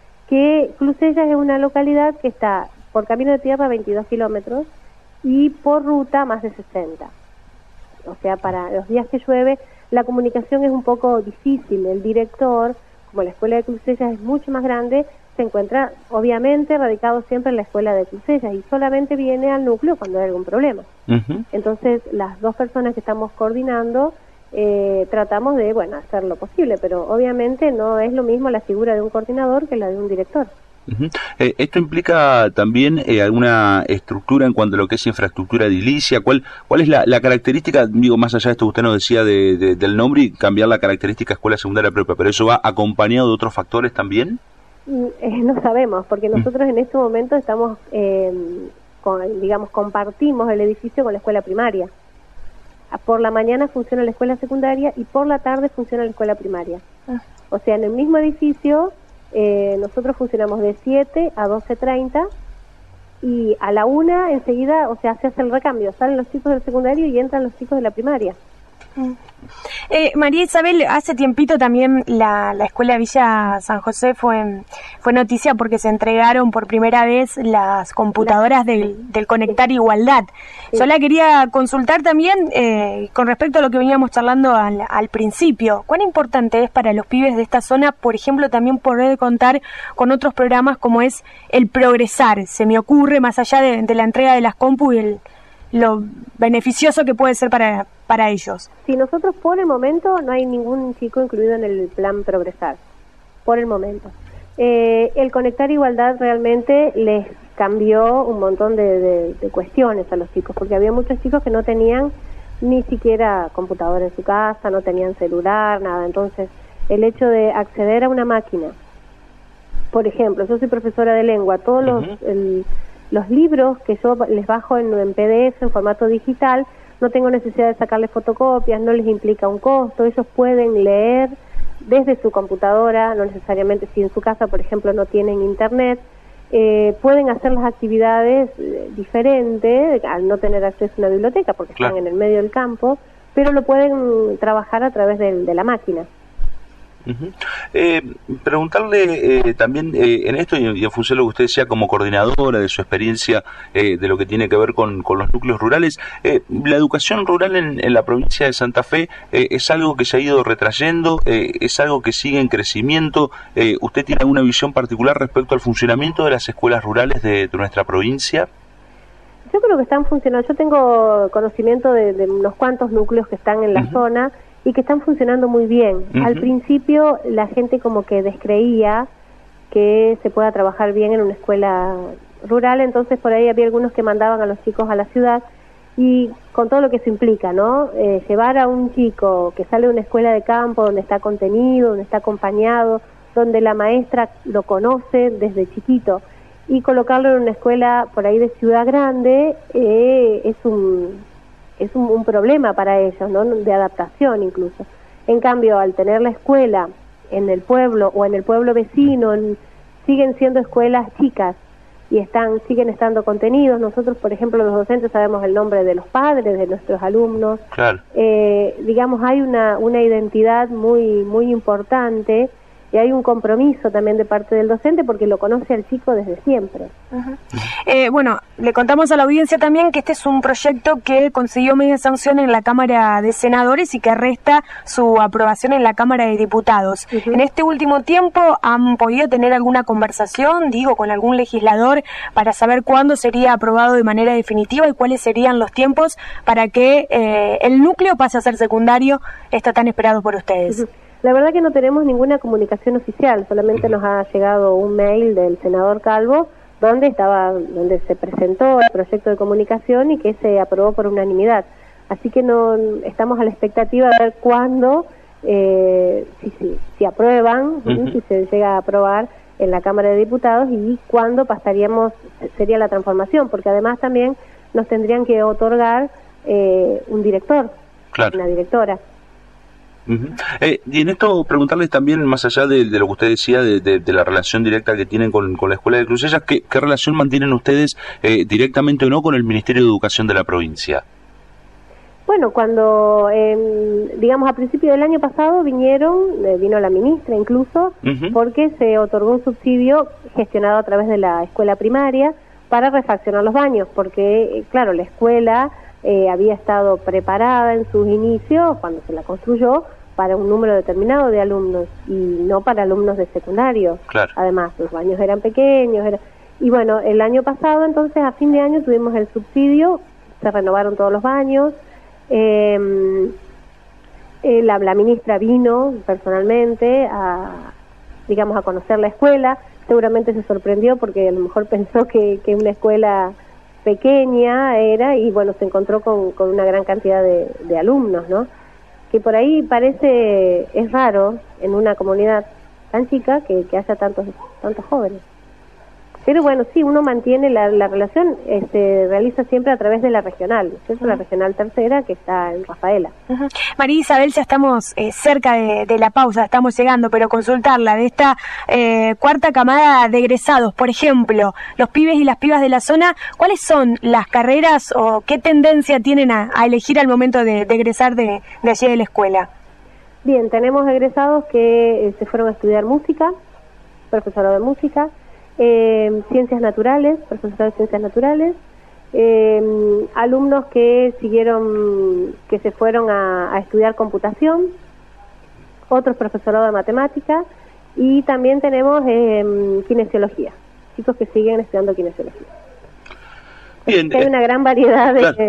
Que Clusellas es una localidad que está por camino de tierra veintidós kilómetros y por ruta más de sesenta. O sea, para los días que llueve, la comunicación es un poco difícil. El director, como la escuela de Clusellas es mucho más grande, se encuentra obviamente radicado siempre en la escuela de Clusellas y solamente viene al núcleo cuando hay algún problema. Uh-huh. Entonces, las dos personas que estamos coordinando eh, tratamos de, bueno, hacer lo posible, pero obviamente no es lo mismo la figura de un coordinador que la de un director. Uh-huh. Eh, ¿Esto implica también eh, alguna estructura en cuanto a lo que es infraestructura edilicia? ¿Cuál cuál es la, la característica, digo, más allá de esto que usted nos decía de, de, del nombre y cambiar la característica escuela secundaria propia, pero eso va acompañado de otros factores también? Eh, no sabemos, porque nosotros en este momento estamos, eh, con, digamos, compartimos el edificio con la escuela primaria. Por la mañana funciona la escuela secundaria y por la tarde funciona la escuela primaria. Ah. O sea, en el mismo edificio eh, nosotros funcionamos de siete a doce treinta y a la una enseguida, o sea, se hace el recambio, salen los chicos del secundario y entran los chicos de la primaria. Eh, María Isabel, hace tiempito también la, la Escuela Villa San José fue, fue noticia porque se entregaron por primera vez las computadoras del, del Conectar Igualdad. Sí. Yo la quería consultar también eh, con respecto a lo que veníamos charlando al, al principio. ¿Cuán importante es para los pibes de esta zona, por ejemplo, también poder contar con otros programas como es el Progresar? Se me ocurre, más allá de, de la entrega de las compu y el, lo beneficioso que puede ser para, para ellos. Sí, nosotros por el momento no hay ningún chico incluido en el plan Progresar, por el momento. Eh, el Conectar Igualdad realmente les cambió un montón de, de, de cuestiones a los chicos, porque había muchos chicos que no tenían ni siquiera computadora en su casa, no tenían celular, nada. Entonces, el hecho de acceder a una máquina, por ejemplo, yo soy profesora de lengua, todos uh-huh. los, el, los libros que yo les bajo en, en P D F, en formato digital, no tengo necesidad de sacarles fotocopias, no les implica un costo, ellos pueden leer desde su computadora, no necesariamente si en su casa, por ejemplo, no tienen internet, eh, pueden hacer las actividades eh, diferentes al no tener acceso a una biblioteca porque claro. están en el medio del campo, pero lo pueden trabajar a través de, de la máquina. Uh-huh. Eh, preguntarle eh, también eh, en esto y, y en función de lo que usted decía como coordinadora de su experiencia eh, de lo que tiene que ver con, con los núcleos rurales, eh, la educación rural en, en la provincia de Santa Fe eh, es algo que se ha ido retrayendo, eh, es algo que sigue en crecimiento. Eh, ¿Usted tiene alguna visión particular respecto al funcionamiento de las escuelas rurales de, de nuestra provincia? Yo creo que están funcionando. Yo tengo conocimiento de, de unos cuantos núcleos que están en la uh-huh. zona y que están funcionando muy bien. Uh-huh. Al principio la gente como que descreía que se pueda trabajar bien en una escuela rural, entonces por ahí había algunos que mandaban a los chicos a la ciudad y con todo lo que eso implica, ¿no? Eh, llevar a un chico que sale de una escuela de campo donde está contenido, donde está acompañado, donde la maestra lo conoce desde chiquito y colocarlo en una escuela por ahí de ciudad grande eh, es un... es un, un problema para ellos, ¿no? De adaptación incluso. En cambio, al tener la escuela en el pueblo o en el pueblo vecino, en, siguen siendo escuelas chicas y están siguen estando contenidos. Nosotros, por ejemplo, los docentes sabemos el nombre de los padres de nuestros alumnos. Claro. Eh, digamos, hay una, una identidad muy, muy importante y hay un compromiso también de parte del docente porque lo conoce al chico desde siempre. Uh-huh. Eh, bueno, le contamos a la audiencia también que este es un proyecto que consiguió media sanción en la Cámara de Senadores y que resta su aprobación en la Cámara de Diputados. Uh-huh. En este último tiempo, ¿han podido tener alguna conversación, digo, con algún legislador para saber cuándo sería aprobado de manera definitiva y cuáles serían los tiempos para que eh, el núcleo pase a ser secundario, esto tan esperado por ustedes? Uh-huh. La verdad que no tenemos ninguna comunicación oficial, solamente nos ha llegado un mail del senador Calvo donde estaba, donde se presentó el proyecto de comunicación y que se aprobó por unanimidad. Así que no estamos a la expectativa de ver cuándo, eh, si, si, si aprueban, uh-huh. si se llega a aprobar en la Cámara de Diputados y cuándo pasaríamos, sería la transformación, porque además también nos tendrían que otorgar eh, un director, claro. una directora. Uh-huh. Eh, y en esto preguntarles también, más allá de, de lo que usted decía, de, de, de la relación directa que tienen con, con la Escuela de Crucellas, ¿qué, qué relación mantienen ustedes eh, directamente o no con el Ministerio de Educación de la provincia? Bueno, cuando, eh, digamos, a principio del año pasado vinieron, eh, vino la ministra incluso, uh-huh. porque se otorgó un subsidio gestionado a través de la escuela primaria para refaccionar los baños, porque, claro, la escuela eh, había estado preparada en sus inicios, cuando se la construyó, para un número determinado de alumnos y no para alumnos de secundario. Claro. Además, los baños eran pequeños. Era... Y bueno, el año pasado, entonces, a fin de año tuvimos el subsidio, se renovaron todos los baños. Eh, eh, la, la ministra vino personalmente a, digamos, a conocer la escuela. Seguramente se sorprendió porque a lo mejor pensó que, que una escuela pequeña era y bueno, se encontró con, con una gran cantidad de, de alumnos, ¿no? Que por ahí parece, es raro en una comunidad tan chica que, que haya tantos tantos jóvenes. Pero bueno, sí, uno mantiene la, la relación, eh, se realiza siempre a través de la regional, es uh-huh. la regional tercera que está en Rafaela. Uh-huh. María Isabel, ya estamos eh, cerca de, de la pausa, estamos llegando, pero consultarla de esta eh, cuarta camada de egresados, por ejemplo, los pibes y las pibas de la zona, ¿cuáles son las carreras o qué tendencia tienen a, a elegir al momento de, de egresar de, de allí de la escuela? Bien, tenemos egresados que eh, se fueron a estudiar música, profesorado de música, eh, ciencias naturales, profesorado de ciencias naturales, eh, alumnos que siguieron, que se fueron a, a estudiar computación, otros profesorados de matemáticas, y también tenemos eh, kinesiología, chicos que siguen estudiando kinesiología. Bien, hay una gran variedad de, claro. de,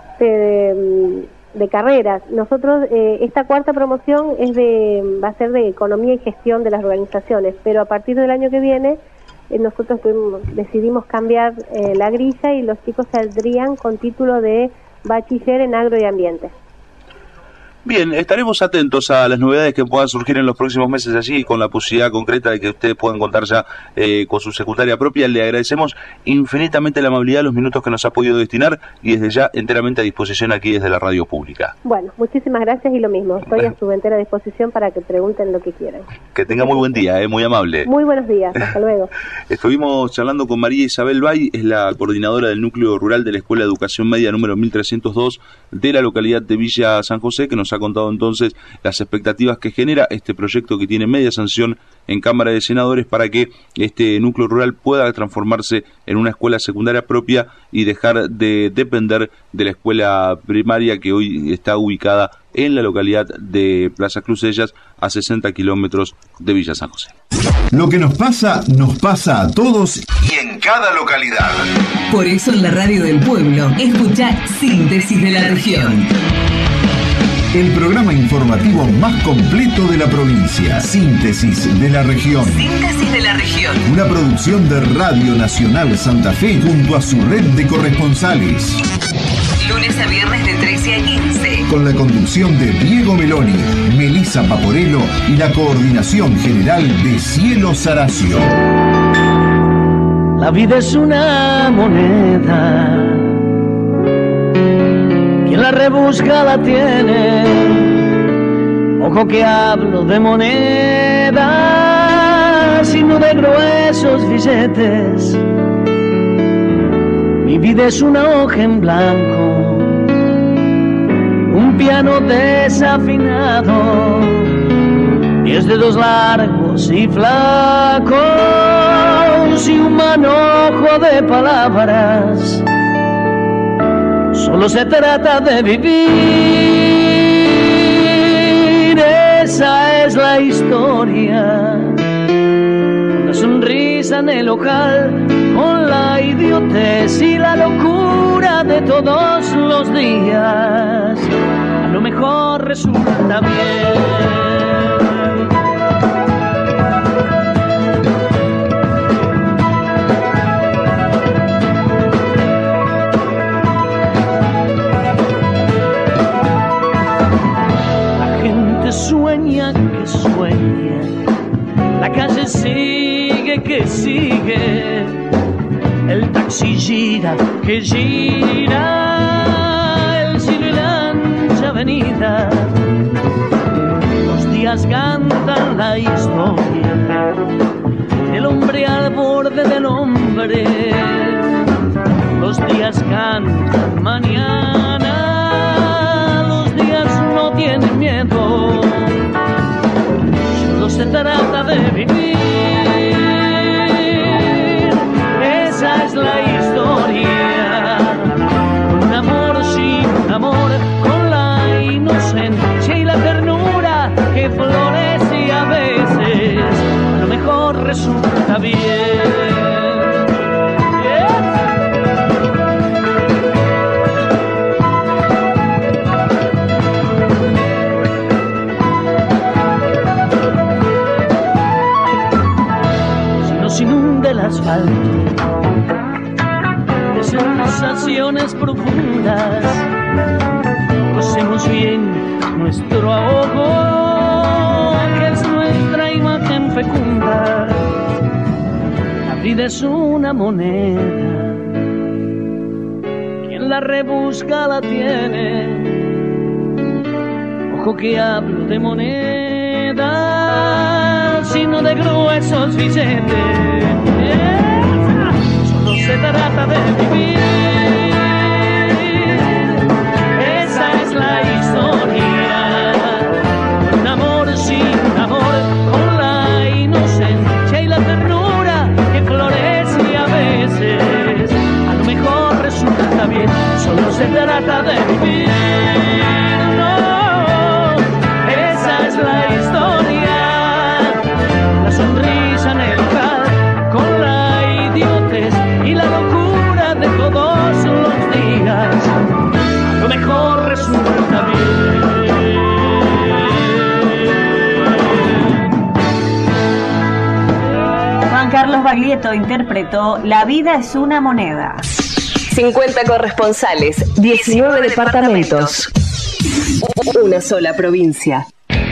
de, de carreras. Nosotros, eh, esta cuarta promoción es de, va a ser de economía y gestión de las organizaciones, pero a partir del año que viene eh, nosotros tuvimos, decidimos cambiar eh, la grilla y los chicos saldrían con título de bachiller en agro y ambiente. Bien, estaremos atentos a las novedades que puedan surgir en los próximos meses allí, con la posibilidad concreta de que ustedes puedan contar ya eh, con su secundaria propia. Le agradecemos infinitamente la amabilidad de los minutos que nos ha podido destinar y desde ya enteramente a disposición aquí desde la radio pública. Bueno, muchísimas gracias y lo mismo. Estoy a su entera disposición para que pregunten lo que quieran. Que tenga muy buen día, eh, muy amable. Muy buenos días, hasta luego. Estuvimos charlando con María Isabel Bay, es la coordinadora del núcleo rural de la Escuela de Educación Media número mil trescientos dos de la localidad de Villa San José, que nos ha contado entonces las expectativas que genera este proyecto que tiene media sanción en Cámara de Senadores para que este núcleo rural pueda transformarse en una escuela secundaria propia y dejar de depender de la escuela primaria que hoy está ubicada en la localidad de Plaza Crucellas, a sesenta kilómetros de Villa San José. Lo que nos pasa, nos pasa a todos y en cada localidad. Por eso en la radio del pueblo, escucha Síntesis de la Región. El programa informativo más completo de la provincia. Síntesis de la Región. Síntesis de la Región. Una producción de Radio Nacional Santa Fe junto a su red de corresponsales. Lunes a viernes de trece a quince. Con la conducción de Diego Meloni, Melissa Paporello y la coordinación general de Cielo Saracio. La vida es una moneda, quien la rebusca la tiene. Ojo que hablo de moneda, sino de gruesos billetes. Mi vida es una hoja en blanco, un piano desafinado, diez dedos largos y flacos y un manojo de palabras. Solo se trata de vivir, esa es la historia. Una sonrisa en el ojal, con la idiotez y la locura de todos los días. A lo mejor resulta bien. Sueña que sueña, la calle sigue que sigue, el taxi gira que gira, el cielo y la ancha avenida. Los días cantan la historia, el hombre al borde del hombre. Los días cantan mañana, los días no tienen miedo. Solo se trata de vivir, esa es la historia. Con amor sin amor, con la inocencia y la ternura que florece a veces, a lo mejor resulta bien. El asfalto de sensaciones profundas, cosemos bien nuestro ahogo, que es nuestra imagen fecunda. La vida es una moneda, quien la rebusca la tiene. Ojo que hablo de moneda, sino de gruesos billetes. Solo se trata de vivir, esa es la historia. Un amor Baglietto interpretó La vida es una moneda. cincuenta corresponsales, diecinueve departamentos. Una sola provincia.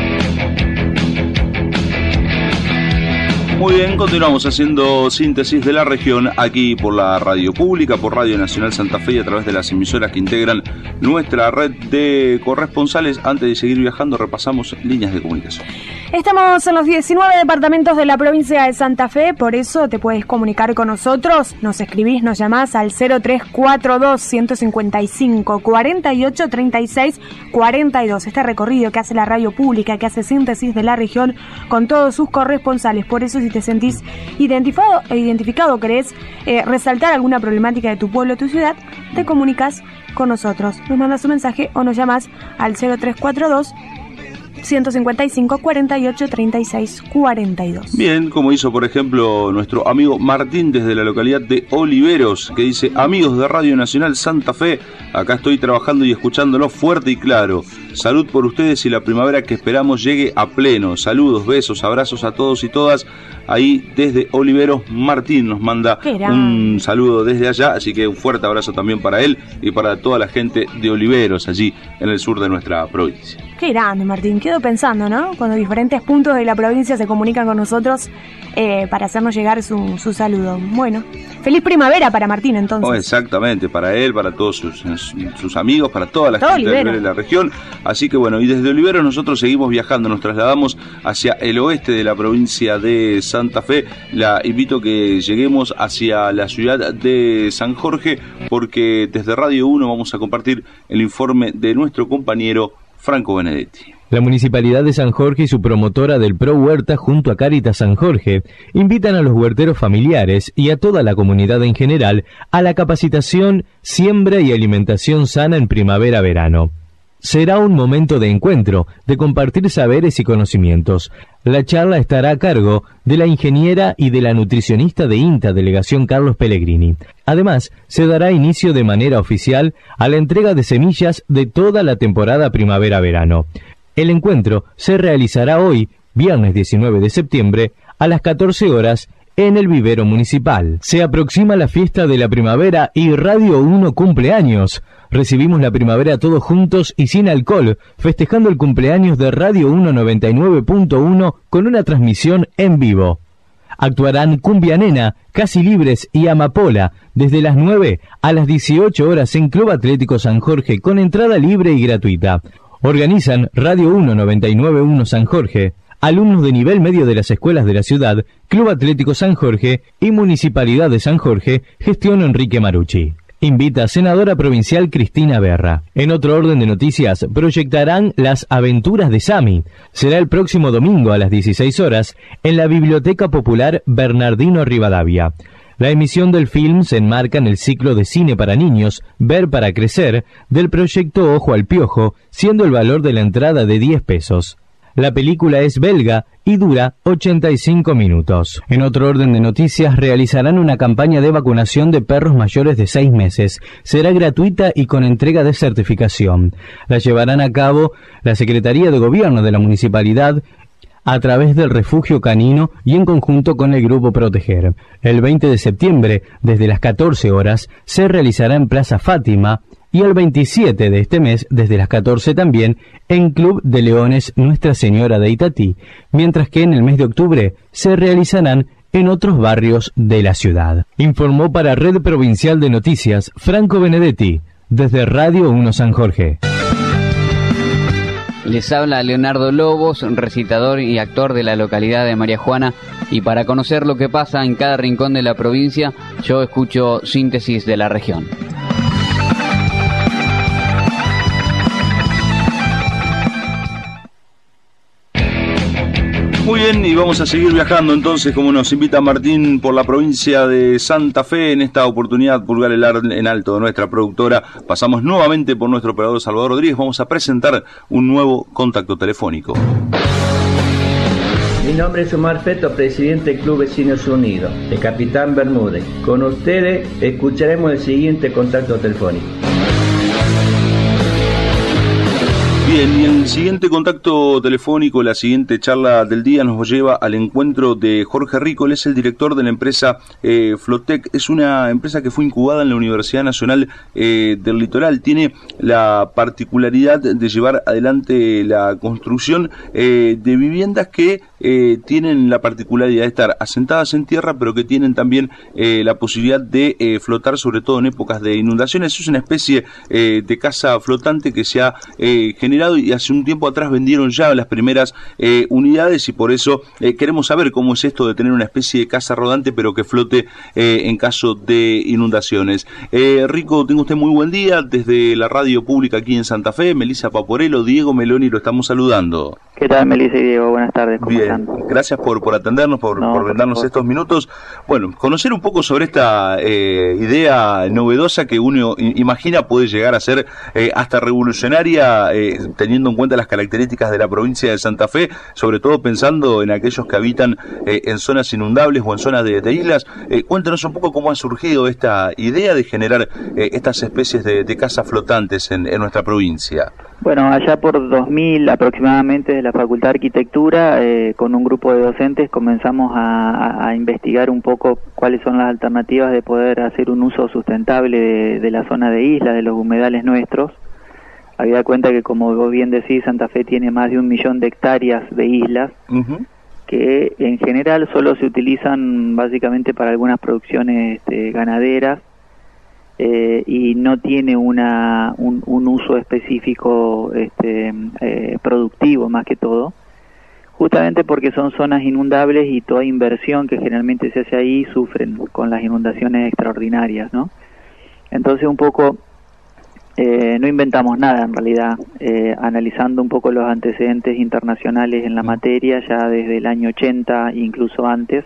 Muy bien, continuamos haciendo síntesis de la región aquí por la radio pública, por Radio Nacional Santa Fe y a través de las emisoras que integran nuestra red de corresponsales. Antes de seguir viajando, repasamos líneas de comunicación. Estamos en los diecinueve departamentos de la provincia de Santa Fe, por eso te puedes comunicar con nosotros. Nos escribís, nos llamás al cero tres cuatro dos, uno cinco cinco, cuatro ocho tres seis cuatro dos. Este recorrido que hace la radio pública, que hace síntesis de la región con todos sus corresponsales. Por eso, si te sentís identificado, identificado querés eh, resaltar alguna problemática de tu pueblo o tu ciudad, te comunicas con nosotros. Nos mandas un mensaje o nos llamas al cero tres cuatro dos, uno cinco cinco, cuatro ocho tres seis cuatro dos. Bien, como hizo por ejemplo nuestro amigo Martín desde la localidad de Oliveros, que dice: amigos de Radio Nacional Santa Fe, acá estoy trabajando y escuchándolo fuerte y claro. Salud por ustedes y la primavera que esperamos llegue a pleno. Saludos, besos, abrazos a todos y todas. Ahí desde Oliveros, Martín nos manda un saludo desde allá, así que un fuerte abrazo también para él y para toda la gente de Oliveros, allí en el sur de nuestra provincia. Qué grande, Martín. Quedo pensando, ¿no? Cuando diferentes puntos de la provincia se comunican con nosotros eh, para hacernos llegar su, su saludo. Bueno, feliz primavera para Martín, entonces. Oh, exactamente, para él, para todos sus, sus amigos, para toda la Todo gente Olivero. de la región. Así que bueno, y desde Oliveros nosotros seguimos viajando, nos trasladamos hacia el oeste de la provincia de Santa Fe. La invito a que lleguemos hacia la ciudad de San Jorge, porque desde Radio uno vamos a compartir el informe de nuestro compañero Franco Benedetti. La Municipalidad de San Jorge y su promotora del Pro Huerta junto a Cáritas San Jorge invitan a los huerteros familiares y a toda la comunidad en general a la capacitación Siembra y Alimentación Sana en Primavera-Verano. Será un momento de encuentro, de compartir saberes y conocimientos. La charla estará a cargo de la ingeniera y de la nutricionista de INTA Delegación Carlos Pellegrini. Además, se dará inicio de manera oficial a la entrega de semillas de toda la temporada primavera-verano. El encuentro se realizará hoy, viernes diecinueve de septiembre, a las catorce horas, en el vivero municipal. Se aproxima la fiesta de la primavera y Radio uno cumple años. Recibimos la primavera todos juntos y sin alcohol, festejando el cumpleaños de Radio uno noventa y nueve punto uno con una transmisión en vivo. Actuarán Cumbia Nena, Casi Libres y Amapola desde las nueve a las dieciocho horas en Club Atlético San Jorge con entrada libre y gratuita. Organizan Radio uno noventa y nueve punto uno San Jorge, alumnos de nivel medio de las escuelas de la ciudad, Club Atlético San Jorge y Municipalidad de San Jorge, gestión Enrique Marucci. Invita senadora provincial Cristina Berra. En otro orden de noticias, proyectarán Las Aventuras de Sami. Será el próximo domingo a las dieciséis horas en la Biblioteca Popular Bernardino Rivadavia. La emisión del film se enmarca en el ciclo de cine para niños, Ver para Crecer, del proyecto Ojo al Piojo, siendo el valor de la entrada de diez pesos. La película es belga y dura ochenta y cinco minutos. En otro orden de noticias, realizarán una campaña de vacunación de perros mayores de seis meses. Será gratuita y con entrega de certificación. La llevarán a cabo la Secretaría de Gobierno de la Municipalidad a través del Refugio Canino y en conjunto con el Grupo Proteger. El veinte de septiembre, desde las catorce horas, se realizará en Plaza Fátima, y el veintisiete de este mes, desde las catorce también, en Club de Leones Nuestra Señora de Itatí, mientras que en el mes de octubre se realizarán en otros barrios de la ciudad. Informó para Red Provincial de Noticias Franco Benedetti, desde Radio uno San Jorge. Les habla Leonardo Lobos, recitador y actor de la localidad de María Juana, y para conocer lo que pasa en cada rincón de la provincia, yo escucho Síntesis de la Región. Muy bien, y vamos a seguir viajando entonces, como nos invita Martín, por la provincia de Santa Fe. En esta oportunidad, pulgar el ar en alto de nuestra productora, pasamos nuevamente por nuestro operador Salvador Rodríguez. Vamos a presentar un nuevo contacto telefónico. Mi nombre es Omar Feto, presidente del Club Vecinos Unidos, de Capitán Bermúdez. Con ustedes escucharemos el siguiente contacto telefónico. Bien, y el siguiente contacto telefónico, la siguiente charla del día nos lleva al encuentro de Jorge Rico. Él es el director de la empresa eh, Flotec. Es una empresa que fue incubada en la Universidad Nacional eh, del Litoral. Tiene la particularidad de llevar adelante la construcción eh, de viviendas que eh, tienen la particularidad de estar asentadas en tierra, pero que tienen también eh, la posibilidad de eh, flotar, sobre todo en épocas de inundaciones. Es una especie eh, de casa flotante que se ha eh, generado y hace un tiempo atrás vendieron ya las primeras eh, unidades, y por eso eh, queremos saber cómo es esto de tener una especie de casa rodante pero que flote eh, en caso de inundaciones. Eh, Rico, tenga usted muy buen día desde la radio pública aquí en Santa Fe. Melissa Paporello, Diego Meloni lo estamos saludando. ¿Qué tal, Melissa y Diego? Buenas tardes, ¿cómo Bien, están? Gracias por, por atendernos, por, no, por brindarnos por estos minutos. Bueno, conocer un poco sobre esta eh, idea novedosa que uno imagina puede llegar a ser eh, hasta revolucionaria, eh, teniendo en cuenta las características de la provincia de Santa Fe, sobre todo pensando en aquellos que habitan eh, en zonas inundables o en zonas de, de islas. Eh, cuéntanos un poco cómo ha surgido esta idea de generar eh, estas especies de, de casas flotantes en, en nuestra provincia. Bueno, allá por dos mil aproximadamente de la Facultad de Arquitectura, eh, con un grupo de docentes comenzamos a, a investigar un poco cuáles son las alternativas de poder hacer un uso sustentable de, de la zona de isla, de los humedales nuestros. Había cuenta que, como vos bien decís, Santa Fe tiene más de un millón de hectáreas de islas, uh-huh. que en general solo se utilizan básicamente para algunas producciones este, ganaderas, eh, y no tiene una un, un uso específico este, eh, productivo más que todo, justamente porque son zonas inundables y toda inversión que generalmente se hace ahí sufren con las inundaciones extraordinarias, ¿no? Entonces un poco eh, no inventamos nada en realidad, eh, analizando un poco los antecedentes internacionales en la materia ya desde el año ochenta, incluso antes.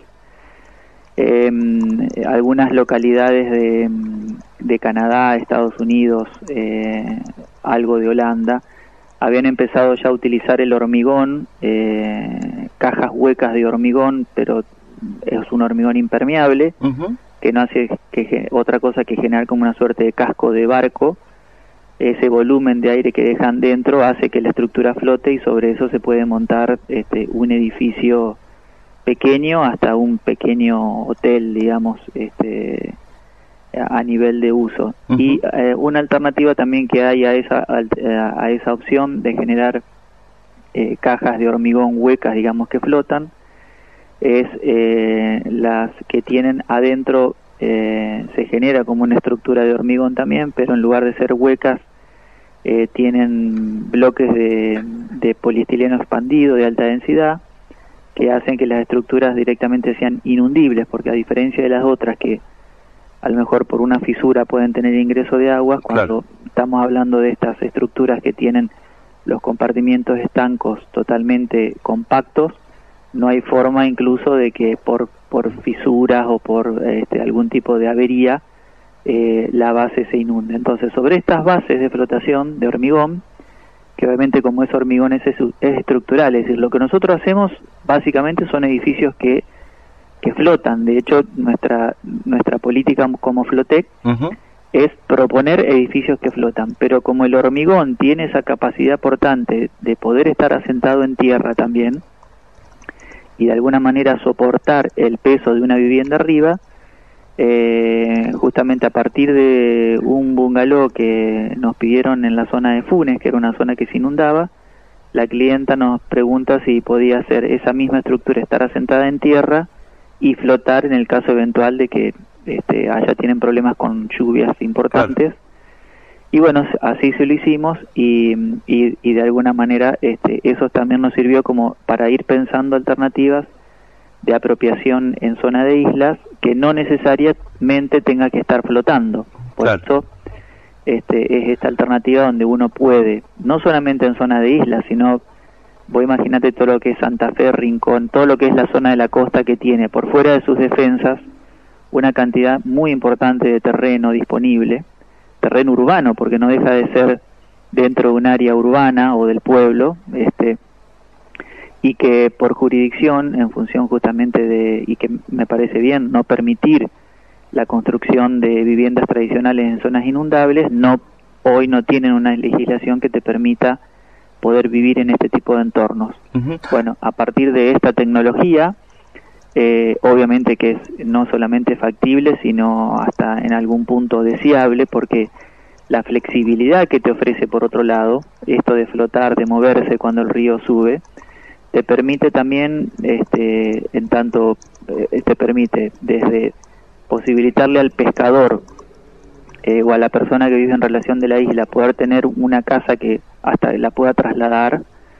Eh, algunas localidades de, de Canadá, Estados Unidos, eh, algo de Holanda, habían empezado ya a utilizar el hormigón, eh, cajas huecas de hormigón, pero es un hormigón impermeable, uh-huh. que no hace que, otra cosa que generar como una suerte de casco de barco. Ese volumen de aire que dejan dentro hace que la estructura flote, y sobre eso se puede montar este, un edificio pequeño hasta un pequeño hotel, digamos, este, a nivel de uso. Uh-huh. Y eh, una alternativa también que hay a esa a, a esa opción de generar eh, cajas de hormigón huecas, digamos, que flotan, es eh, las que tienen adentro, eh, se genera como una estructura de hormigón también, pero en lugar de ser huecas eh, tienen bloques de, de poliestileno expandido de alta densidad, que hacen que las estructuras directamente sean inundibles, porque a diferencia de las otras que a lo mejor por una fisura pueden tener ingreso de agua, cuando claro. estamos hablando de estas estructuras que tienen los compartimientos estancos totalmente compactos, no hay forma incluso de que por por fisuras o por este, algún tipo de avería eh, la base se inunde. Entonces, sobre estas bases de flotación de hormigón, que obviamente como es hormigón es, es estructural, es decir, lo que nosotros hacemos básicamente son edificios que que flotan. De hecho, nuestra nuestra política como Flotec uh-huh. es proponer edificios que flotan, pero como el hormigón tiene esa capacidad portante de poder estar asentado en tierra también, y de alguna manera soportar el peso de una vivienda arriba, eh, justamente a partir de un bungalow que nos pidieron en la zona de Funes, que era una zona que se inundaba, la clienta nos pregunta si podía hacer esa misma estructura, estar asentada en tierra y flotar en el caso eventual de que este, allá tienen problemas con lluvias importantes. Claro. Y bueno, así se lo hicimos, y, y, y de alguna manera este, eso también nos sirvió como para ir pensando alternativas de apropiación en zona de islas que no necesariamente tenga que estar flotando. Por claro. eso este, es esta alternativa donde uno puede, no solamente en zona de islas, sino, vos imaginate todo lo que es Santa Fe, Rincón, todo lo que es la zona de la costa, que tiene por fuera de sus defensas una cantidad muy importante de terreno disponible, terreno urbano, porque no deja de ser dentro de un área urbana o del pueblo, este, y que por jurisdicción, en función justamente de, y que me parece bien, no permitir la construcción de viviendas tradicionales en zonas inundables, no hoy no tienen una legislación que te permita poder vivir en este tipo de entornos. Uh-huh. Bueno, a partir de esta tecnología, eh, obviamente que es no solamente factible, sino hasta en algún punto deseable, porque la flexibilidad que te ofrece por otro lado, esto de flotar, de moverse cuando el río sube, te permite también, este, en tanto, eh, te permite desde posibilitarle al pescador eh, o a la persona que vive en relación de la isla poder tener una casa que hasta la pueda trasladar,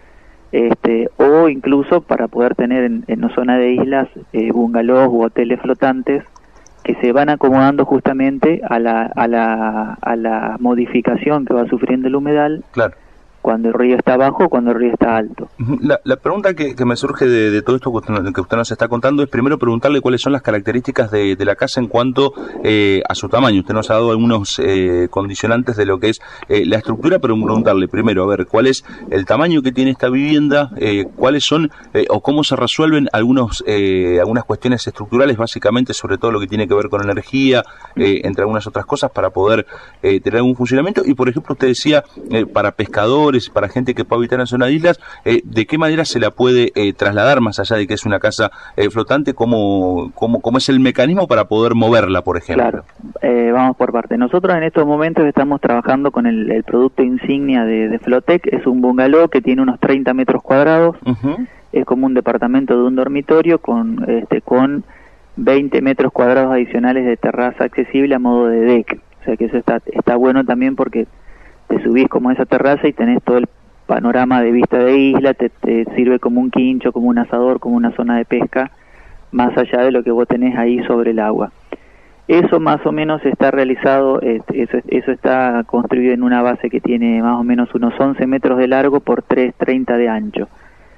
este, o incluso para poder tener en, en una zona de islas eh, bungalows u hoteles flotantes que se van acomodando justamente a la, a la, a la modificación que va sufriendo el humedal. Claro. Cuando el río está bajo o cuando el río está alto. La, la pregunta que, que me surge de, de todo esto que usted, que usted nos está contando es primero preguntarle cuáles son las características de, de la casa en cuanto eh, a su tamaño. Usted nos ha dado algunos eh, condicionantes de lo que es eh, la estructura, pero preguntarle primero, a ver, cuál es el tamaño que tiene esta vivienda, eh, cuáles son eh, o cómo se resuelven algunos eh, algunas cuestiones estructurales, básicamente sobre todo lo que tiene que ver con energía, eh, entre algunas otras cosas, para poder eh, tener algún funcionamiento. Y por ejemplo, usted decía, eh, para pescadores, para gente que pueda habitar en zona de islas, eh, ¿de qué manera se la puede eh, trasladar, más allá de que es una casa eh, flotante? ¿Cómo, cómo, ¿Cómo es el mecanismo para poder moverla, por ejemplo? Claro, eh, vamos por parte. Nosotros en estos momentos estamos trabajando con el, el producto insignia de, de Flotec. Es un bungalow que tiene unos treinta metros cuadrados, uh-huh. Es como un departamento de un dormitorio con, este, con veinte metros cuadrados adicionales de terraza accesible a modo de deck. O sea que eso está, está bueno también porque te subís como a esa terraza y tenés todo el panorama de vista de isla, te, te sirve como un quincho, como un asador, como una zona de pesca, más allá de lo que vos tenés ahí sobre el agua. Eso más o menos está realizado, este, eso, eso está construido en una base que tiene más o menos unos once metros de largo por tres treinta de ancho,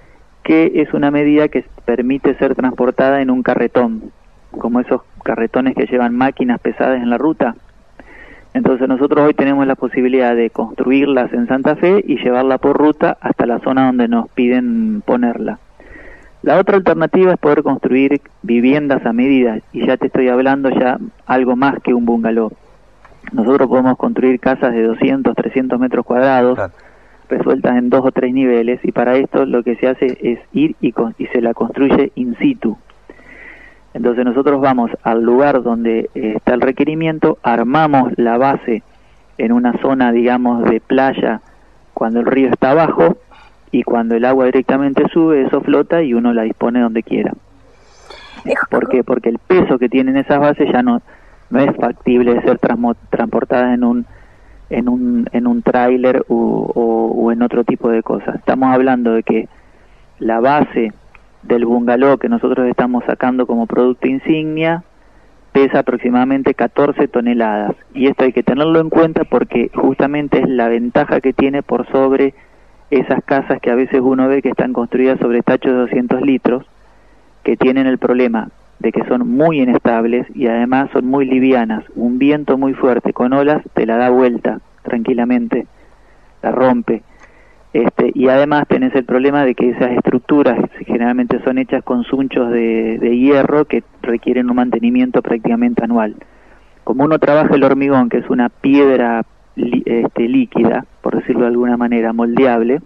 que es una medida que permite ser transportada en un carretón, como esos carretones que llevan máquinas pesadas en la ruta. Entonces nosotros hoy tenemos la posibilidad de construirlas en Santa Fe y llevarla por ruta hasta la zona donde nos piden ponerla. La otra alternativa es poder construir viviendas a medida, y ya te estoy hablando ya algo más que un bungalow. Nosotros podemos construir casas de doscientos, trescientos metros cuadrados, claro, resueltas en dos o tres niveles, y para esto lo que se hace es ir y, con, y se la construye in situ. Entonces nosotros vamos al lugar donde eh, está el requerimiento, armamos la base en una zona, digamos, de playa cuando el río está abajo, y cuando el agua directamente sube, eso flota y uno la dispone donde quiera. ¿Por qué? Porque el peso que tienen esas bases ya no, no es factible de ser transportada en un en un en un tráiler o, o, o en otro tipo de cosas. Estamos hablando de que la base del bungalow que nosotros estamos sacando como producto insignia pesa aproximadamente catorce toneladas, y esto hay que tenerlo en cuenta porque justamente es la ventaja que tiene por sobre esas casas que a veces uno ve que están construidas sobre tachos de doscientos litros, que tienen el problema de que son muy inestables y además son muy livianas. Un viento muy fuerte con olas te la da vuelta tranquilamente, la rompe. Este, y además tenés el problema de que esas estructuras generalmente son hechas con sunchos de, de hierro que requieren un mantenimiento prácticamente anual. Como uno trabaja el hormigón, que es una piedra li, este, líquida, por decirlo de alguna manera, moldeable,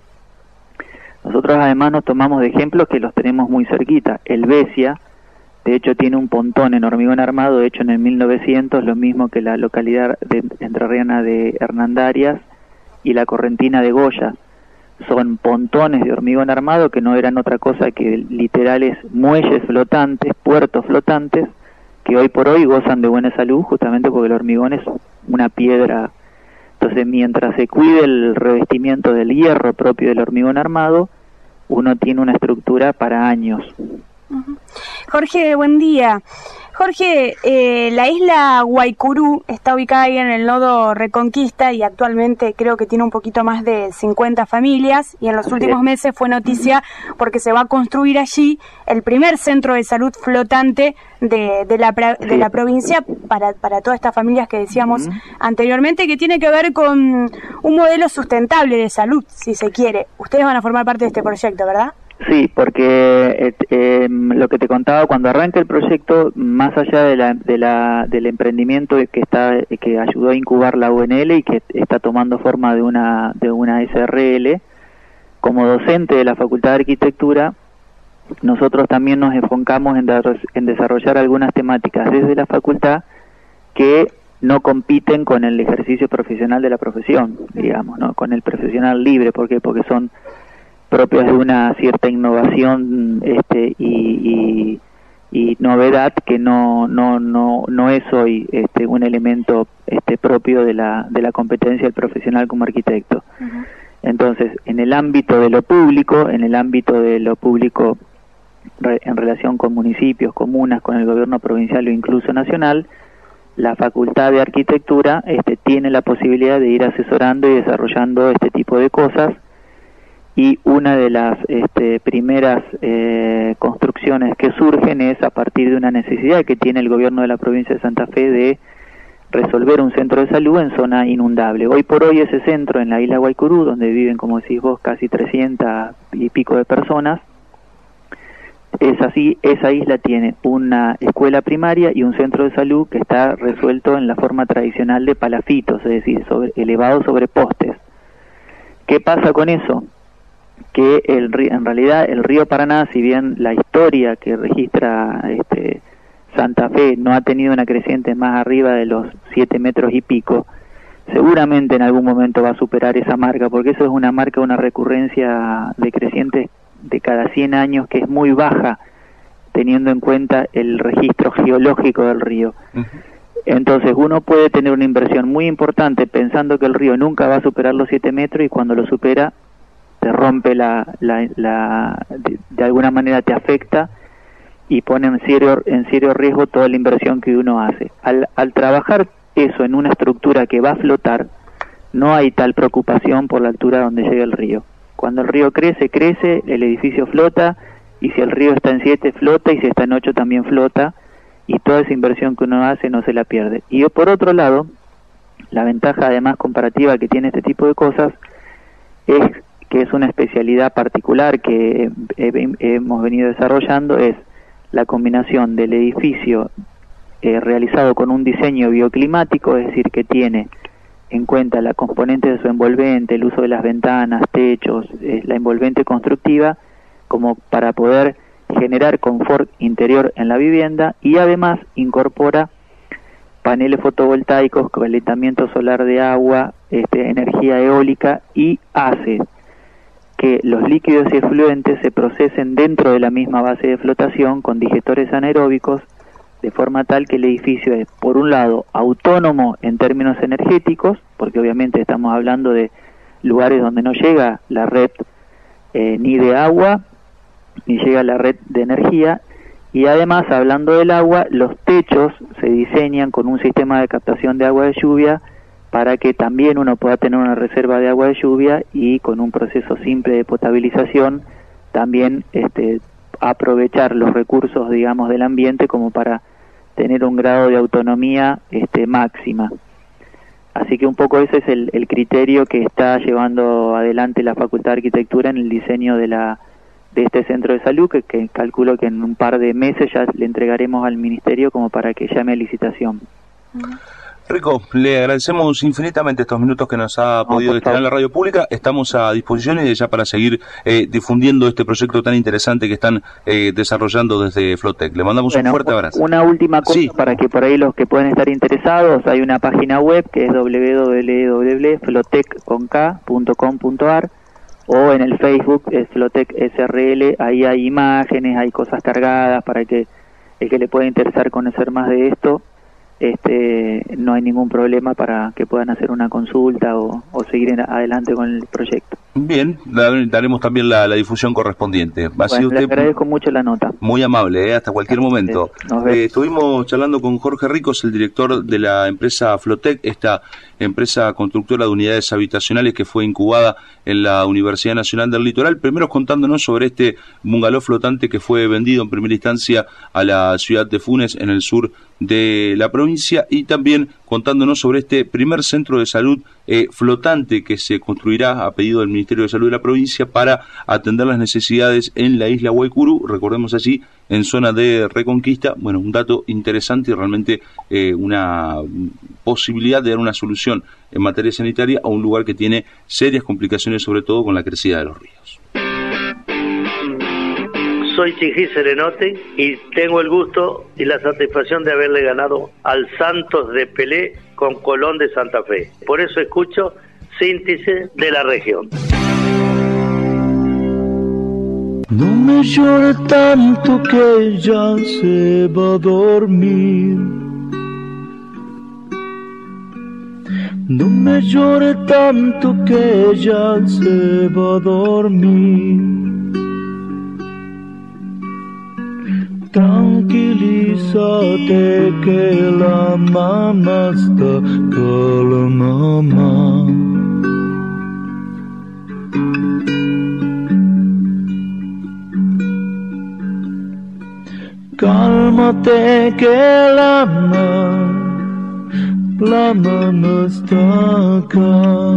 nosotros además nos tomamos de ejemplos que los tenemos muy cerquita. El Besia, de hecho, tiene un pontón en hormigón armado hecho en el mil novecientos, lo mismo que la localidad de entrerriana de Hernandarias y la correntina de Goya. Son pontones de hormigón armado que no eran otra cosa que literales muelles flotantes, puertos flotantes, que hoy por hoy gozan de buena salud justamente porque el hormigón es una piedra. Entonces, mientras se cuide el revestimiento del hierro propio del hormigón armado, uno tiene una estructura para años. Uh-huh. Jorge, buen día. Jorge, eh, la isla Guaycurú está ubicada ahí en el nodo Reconquista y actualmente creo que tiene un poquito más de cincuenta familias, y en los últimos meses fue noticia porque se va a construir allí el primer centro de salud flotante de, de, la, de la provincia para, para todas estas familias que decíamos uh-huh. anteriormente, que tiene que ver con un modelo sustentable de salud, si se quiere. Ustedes van a formar parte de este proyecto, ¿verdad? Sí, porque eh, eh, lo que te contaba, cuando arranca el proyecto, más allá de la, de la, del emprendimiento que está que ayudó a incubar la U N L y que está tomando forma de una de una S R L, como docente de la Facultad de Arquitectura, nosotros también nos enfocamos en, dar, en desarrollar algunas temáticas desde la facultad que no compiten con el ejercicio profesional de la profesión, digamos, ¿no? Con el profesional libre. ¿Por qué? Porque son propios de una cierta innovación este, y, y, y novedad que no no no no es hoy este, un elemento este, propio de la de la competencia del profesional como arquitecto. Uh-huh. Entonces, en el ámbito de lo público, en el ámbito de lo público re, en relación con municipios, comunas, con el gobierno provincial o incluso nacional, la Facultad de Arquitectura este, tiene la posibilidad de ir asesorando y desarrollando este tipo de cosas, y una de las este, primeras eh, construcciones que surgen es a partir de una necesidad que tiene el gobierno de la provincia de Santa Fe de resolver un centro de salud en zona inundable. Hoy por hoy ese centro en la isla Guaycurú, donde viven, como decís vos, casi trescientas y pico de personas, es así, esa isla tiene una escuela primaria y un centro de salud que está resuelto en la forma tradicional de palafitos, es decir, sobre, elevado sobre postes. ¿Qué pasa con eso? Que el río, en realidad el río Paraná, si bien la historia que registra este, Santa Fe no ha tenido una creciente más arriba de los siete metros y pico, seguramente en algún momento va a superar esa marca, porque eso es una marca, una recurrencia de crecientes de cada cien años que es muy baja, teniendo en cuenta el registro geológico del río. Uh-huh. Entonces uno puede tener una inversión muy importante pensando que el río nunca va a superar los siete metros, y cuando lo supera te rompe la, la, la de, de alguna manera te afecta y pone en serio, en serio riesgo toda la inversión que uno hace. Al, al trabajar eso en una estructura que va a flotar, no hay tal preocupación por la altura donde llega el río. Cuando el río crece, crece, el edificio flota, y si el río está en siete, flota, y si está en ocho también flota, y toda esa inversión que uno hace no se la pierde. Y por otro lado, la ventaja además comparativa que tiene este tipo de cosas es que es una especialidad particular que hemos venido desarrollando, es la combinación del edificio eh, realizado con un diseño bioclimático, es decir, que tiene en cuenta la componente de su envolvente, el uso de las ventanas, techos, eh, la envolvente constructiva, como para poder generar confort interior en la vivienda, y además incorpora paneles fotovoltaicos, calentamiento solar de agua, este, energía eólica, y hace que los líquidos y efluentes se procesen dentro de la misma base de flotación con digestores anaeróbicos, de forma tal que el edificio es, por un lado, autónomo en términos energéticos, porque obviamente estamos hablando de lugares donde no llega la red eh, ni de agua, ni llega la red de energía, y además, hablando del agua, los techos se diseñan con un sistema de captación de agua de lluvia para que también uno pueda tener una reserva de agua de lluvia, y con un proceso simple de potabilización también este, aprovechar los recursos, digamos, del ambiente como para tener un grado de autonomía este, máxima. Así que un poco ese es el, el criterio que está llevando adelante la Facultad de Arquitectura en el diseño de la de este centro de salud, que, que calculo que en un par de meses ya le entregaremos al Ministerio como para que llame a licitación. Rico, le agradecemos infinitamente estos minutos que nos ha podido no, destinar en la radio pública. Estamos a disposición y ya para seguir eh, difundiendo este proyecto tan interesante que están eh, desarrollando desde Flotec. Le mandamos bueno, un fuerte abrazo. Una última cosa, sí, para que por ahí los que pueden estar interesados, hay una página web que es doble u doble u doble u punto flotec punto com punto a r, o en el Facebook es Flotec S R L. Ahí hay imágenes, hay cosas cargadas para que el que le pueda interesar conocer más de esto, este no hay ningún problema para que puedan hacer una consulta o, o seguir en, adelante con el proyecto. Bien, daremos también la, la difusión correspondiente. Bueno, le usted agradezco mucho la nota. Muy amable, ¿eh? Hasta cualquier momento. Eh, estuvimos charlando con Jorge Ricos, el director de la empresa Flotec, esta empresa constructora de unidades habitacionales que fue incubada en la Universidad Nacional del Litoral, primero contándonos sobre este bungalow flotante que fue vendido en primera instancia a la ciudad de Funes, en el sur de la provincia, y también contándonos sobre este primer centro de salud eh, flotante que se construirá a pedido del Ministerio de Salud de la provincia para atender las necesidades en la isla Guaycurú, recordemos así, en zona de Reconquista. Bueno, un dato interesante y realmente eh, una posibilidad de dar una solución en materia sanitaria a un lugar que tiene serias complicaciones, sobre todo con la crecida de los ríos. Soy Chijí Serenote y tengo el gusto y la satisfacción de haberle ganado al Santos de Pelé con Colón de Santa Fe. Por eso escucho Síntesis de la Región. No me llore tanto que ya se va a dormir. No me llore tanto que ya se va a dormir. Tranquilízate que la mamá está calma. Cálmate que la mamá, la mamá está acá.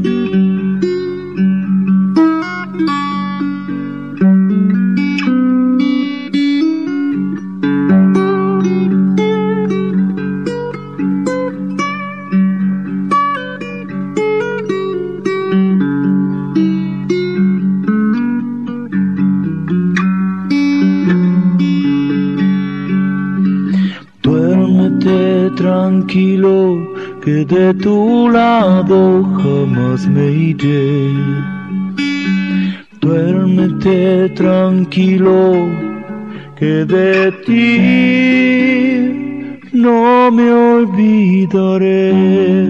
Tranquilo, que de tu lado jamás me iré. Duérmete tranquilo, que de ti no me olvidaré.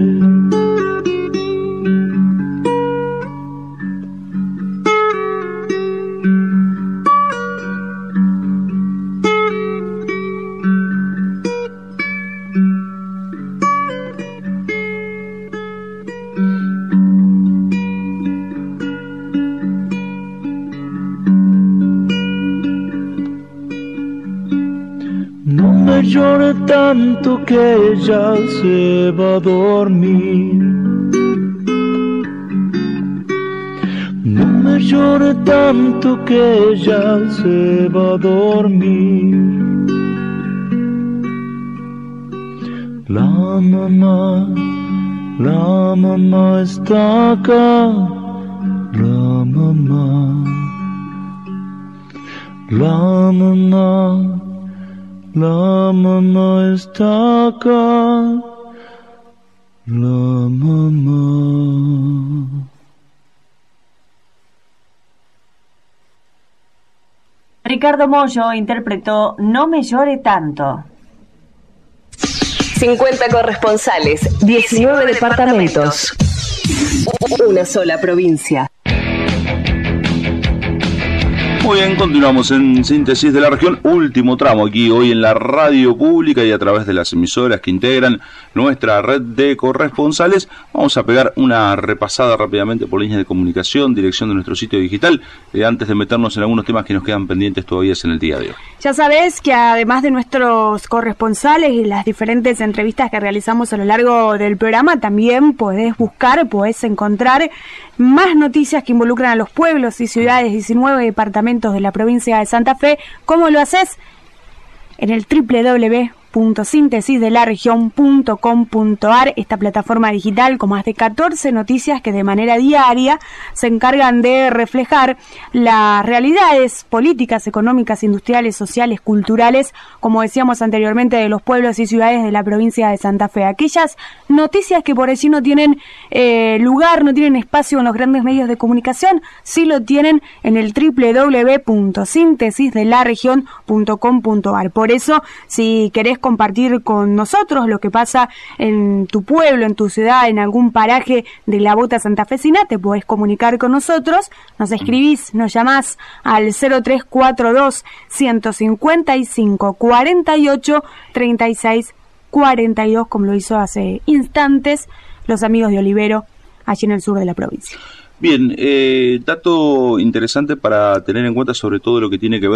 Llore tanto que ya se va a dormir. No me llore tanto que ya se va a dormir. La mamá, la mamá está acá. La mamá, la mamá. La mamá está acá, la mamá. Ricardo Mollo interpretó No me llore tanto. cincuenta corresponsales, diecinueve departamentos, una sola provincia. Muy bien, continuamos en Síntesis de la Región, último tramo aquí hoy en la radio pública y a través de las emisoras que integran nuestra red de corresponsales. Vamos a pegar una repasada rápidamente por líneas de comunicación, dirección de nuestro sitio digital, eh, antes de meternos en algunos temas que nos quedan pendientes todavía en el día de hoy. Ya sabés que además de nuestros corresponsales y las diferentes entrevistas que realizamos a lo largo del programa, también podés buscar, podés encontrar más noticias que involucran a los pueblos y ciudades, diecinueve departamentos de la provincia de Santa Fe. ¿Cómo lo haces? En el doble u doble u doble u punto síntesis de la región punto com punto a r, esta plataforma digital con más de catorce noticias que de manera diaria se encargan de reflejar las realidades políticas, económicas, industriales, sociales, culturales, como decíamos anteriormente, de los pueblos y ciudades de la provincia de Santa Fe. Aquellas noticias que por allí no tienen eh, lugar, no tienen espacio en los grandes medios de comunicación, sí lo tienen en el doble u doble u doble u punto síntesis de la región punto com punto a r. Por eso, si querés compartir con nosotros lo que pasa en tu pueblo, en tu ciudad, en algún paraje de la bota santafesina, te podés comunicar con nosotros, nos escribís, nos llamás al cero tres cuatro dos, ciento cincuenta y cinco, cuarenta y ocho, treinta y seis, cuarenta y dos, como lo hizo hace instantes los amigos de Olivero, allí en el sur de la provincia. Bien, eh, dato interesante para tener en cuenta, sobre todo lo que tiene que ver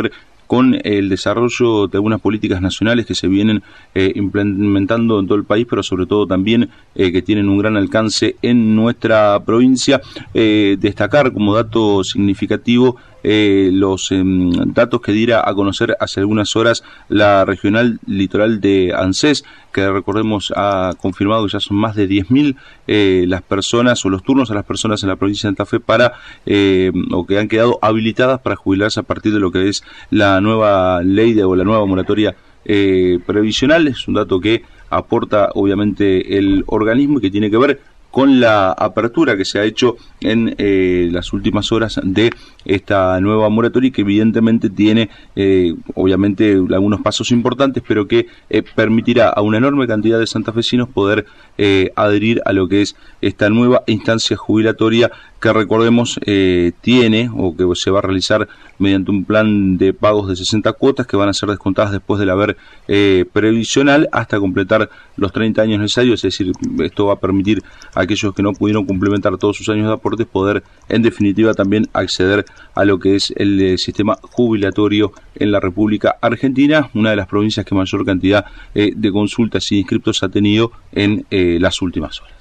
con el desarrollo de algunas políticas nacionales que se vienen eh, implementando en todo el país, pero sobre todo también eh, que tienen un gran alcance en nuestra provincia. Eh, destacar como dato significativo Eh, los eh, datos que diera a conocer hace algunas horas la regional litoral de ANSES, que recordemos ha confirmado que ya son más de diez mil eh, las personas o los turnos a las personas en la provincia de Santa Fe para eh, o que han quedado habilitadas para jubilarse a partir de lo que es la nueva ley de, o la nueva moratoria eh, previsional. Es un dato que aporta obviamente el organismo y que tiene que ver con la apertura que se ha hecho en eh, las últimas horas de esta nueva moratoria, que evidentemente tiene eh, obviamente algunos pasos importantes, pero que eh, permitirá a una enorme cantidad de santafesinos poder eh, adherir a lo que es esta nueva instancia jubilatoria que, recordemos, eh, tiene o que se va a realizar mediante un plan de pagos de sesenta cuotas que van a ser descontadas después del haber eh, previsional hasta completar los treinta años necesarios. Es decir, esto va a permitir a aquellos que no pudieron complementar todos sus años de aportes poder, en definitiva, también acceder a lo que es el eh, sistema jubilatorio en la República Argentina, una de las provincias que mayor cantidad eh, de consultas y inscriptos ha tenido en eh, las últimas horas.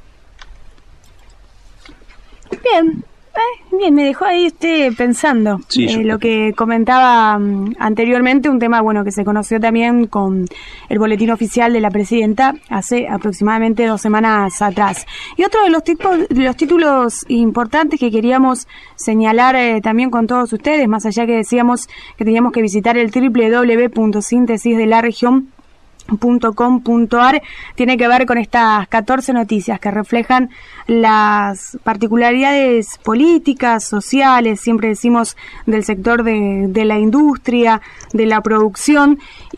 Bien, eh, bien, me dejó ahí usted pensando sí, eh, lo que comentaba um, anteriormente, un tema bueno que se conoció también con el boletín oficial de la presidenta hace aproximadamente dos semanas atrás. Y otro de los, tipos, de los títulos importantes que queríamos señalar eh, también con todos ustedes, más allá que decíamos que teníamos que visitar el doble u doble u doble u punto síntesis de la región punto com punto a r, tiene que ver con estas catorce noticias que reflejan las particularidades políticas, sociales, siempre decimos del sector de, de la industria, de la producción,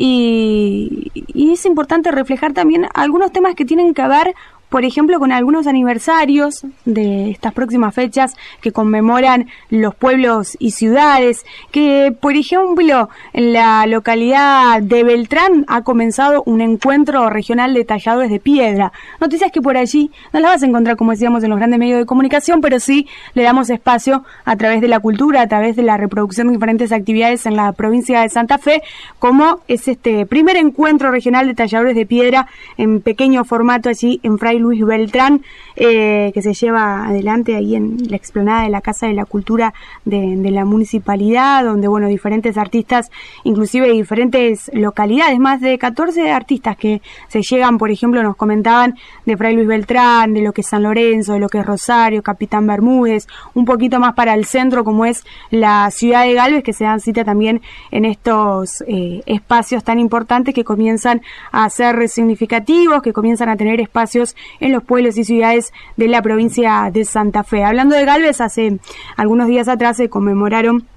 y, y es importante reflejar también algunos temas que tienen que ver, por ejemplo, con algunos aniversarios de estas próximas fechas que conmemoran los pueblos y ciudades, que, por ejemplo, en la localidad de Beltrán ha comenzado un encuentro regional de talladores de piedra. Noticias que por allí no las vas a encontrar, como decíamos, en los grandes medios de comunicación, pero sí le damos espacio a través de la cultura, a través de la reproducción de diferentes actividades en la provincia de Santa Fe, como es este primer encuentro regional de talladores de piedra en pequeño formato allí en Fray Luis Beltrán, eh, que se lleva adelante ahí en la explanada de la Casa de la Cultura de, de la municipalidad, donde bueno diferentes artistas, inclusive de diferentes localidades, más de catorce artistas que se llegan, por ejemplo, nos comentaban de Fray Luis Beltrán, de lo que es San Lorenzo, de lo que es Rosario, Capitán Bermúdez, un poquito más para el centro, como es la ciudad de Galvez, que se dan cita también en estos eh, espacios tan importantes que comienzan a ser significativos, que comienzan a tener espacios en los pueblos y ciudades de la provincia de Santa Fe. Hablando de Galvez, hace algunos días atrás se conmemoraron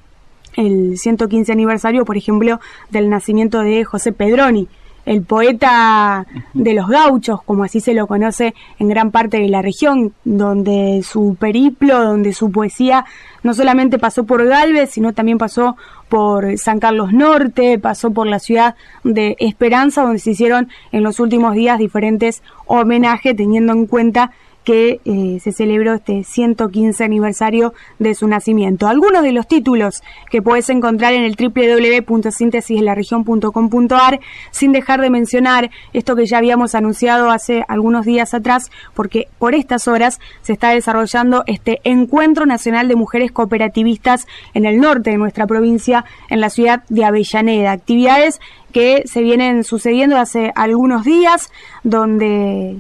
el ciento quince aniversario, por ejemplo, del nacimiento de José Pedroni, el poeta de los gauchos, como así se lo conoce en gran parte de la región, donde su periplo, donde su poesía no solamente pasó por Galvez, sino también pasó por San Carlos Norte, pasó por la ciudad de Esperanza, donde se hicieron en los últimos días diferentes homenajes, teniendo en cuenta que eh, se celebró este ciento quince aniversario de su nacimiento. Algunos de los títulos que puedes encontrar en el doble u doble u doble u punto síntesis de la región punto com punto a r, sin dejar de mencionar esto que ya habíamos anunciado hace algunos días atrás, porque por estas horas se está desarrollando este Encuentro Nacional de Mujeres Cooperativistas en el norte de nuestra provincia, en la ciudad de Avellaneda. Actividades que se vienen sucediendo hace algunos días, donde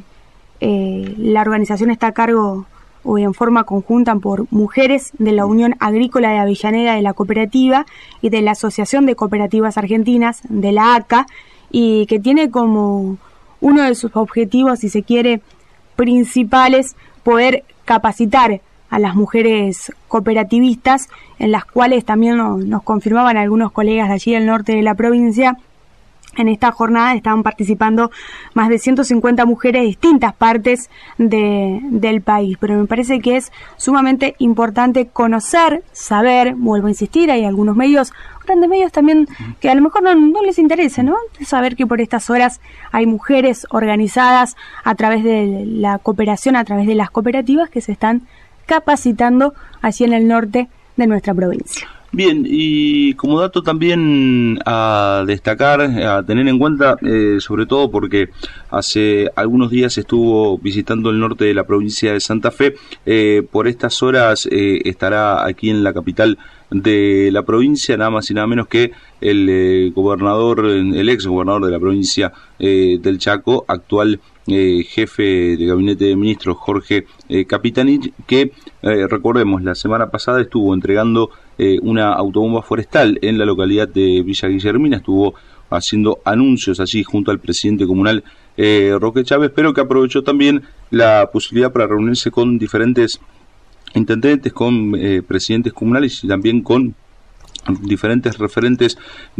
Eh, la organización está a cargo o en forma conjunta por mujeres de la Unión Agrícola de Avellaneda, de la cooperativa, y de la Asociación de Cooperativas Argentinas, de la A C A, y que tiene como uno de sus objetivos, si se quiere, principales, poder capacitar a las mujeres cooperativistas, en las cuales también nos, nos confirmaban algunos colegas de allí del norte de la provincia. En esta jornada estaban participando más de ciento cincuenta mujeres de distintas partes de, del país, pero me parece que es sumamente importante conocer, saber, vuelvo a insistir, hay algunos medios, grandes medios también, que a lo mejor no, no les interesa, ¿no? Saber que por estas horas hay mujeres organizadas a través de la cooperación, a través de las cooperativas que se están capacitando allí en el norte de nuestra provincia. Bien, y como dato también a destacar, a tener en cuenta, eh, sobre todo porque hace algunos días estuvo visitando el norte de la provincia de Santa Fe, eh, por estas horas eh, estará aquí en la capital de la provincia, nada más y nada menos que el eh, gobernador, el ex gobernador de la provincia eh, del Chaco, actual Eh, jefe de gabinete de ministros, Jorge eh, Capitanich, que eh, recordemos, la semana pasada estuvo entregando eh, una autobomba forestal en la localidad de Villa Guillermina, estuvo haciendo anuncios allí junto al presidente comunal eh, Roque Chávez, pero que aprovechó también la posibilidad para reunirse con diferentes intendentes, con eh, presidentes comunales y también con diferentes referentes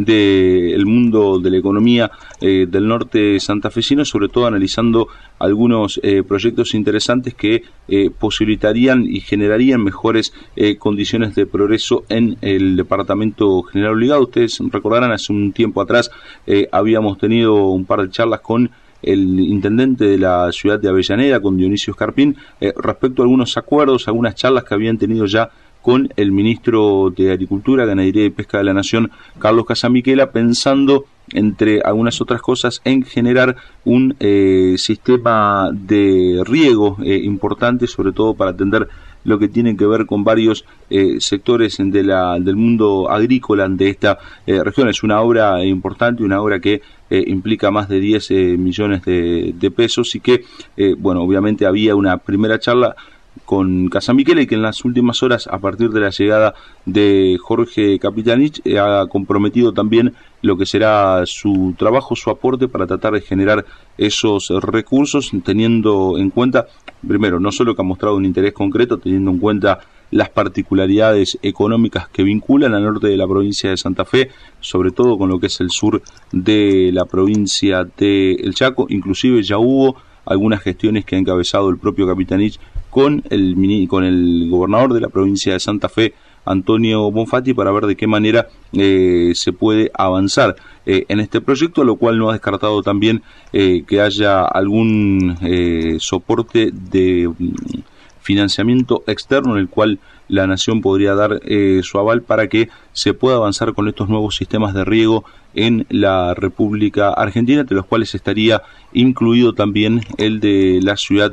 del mundo de la economía eh, del norte santafesino, sobre todo analizando algunos eh, proyectos interesantes que eh, posibilitarían y generarían mejores eh, condiciones de progreso en el departamento General Obligado. Ustedes recordarán, hace un tiempo atrás eh, habíamos tenido un par de charlas con el intendente de la ciudad de Avellaneda, con Dionisio Escarpín, eh, respecto a algunos acuerdos, algunas charlas que habían tenido ya con el ministro de Agricultura, Ganadería y Pesca de la Nación, Carlos Casamiquela, pensando, entre algunas otras cosas, en generar un eh, sistema de riego eh, importante, sobre todo para atender lo que tiene que ver con varios eh, sectores de la, del mundo agrícola de esta eh, región. Es una obra importante, una obra que eh, implica más de diez eh, millones de, de pesos y que, eh, bueno, obviamente había una primera charla con Casamiquela y que en las últimas horas, a partir de la llegada de Jorge Capitanich, eh, ha comprometido también lo que será su trabajo, su aporte para tratar de generar esos recursos, teniendo en cuenta, primero, no solo que ha mostrado un interés concreto, teniendo en cuenta las particularidades económicas que vinculan al norte de la provincia de Santa Fe, sobre todo con lo que es el sur de la provincia de El Chaco. Inclusive ya hubo algunas gestiones que ha encabezado el propio Capitanich con el, con el gobernador de la provincia de Santa Fe, Antonio Bonfatti, para ver de qué manera eh, se puede avanzar eh, en este proyecto, lo cual no ha descartado también eh, que haya algún eh, soporte de mm, financiamiento externo en el cual la Nación podría dar eh, su aval para que se pueda avanzar con estos nuevos sistemas de riego en la República Argentina, entre los cuales estaría incluido también el de la ciudad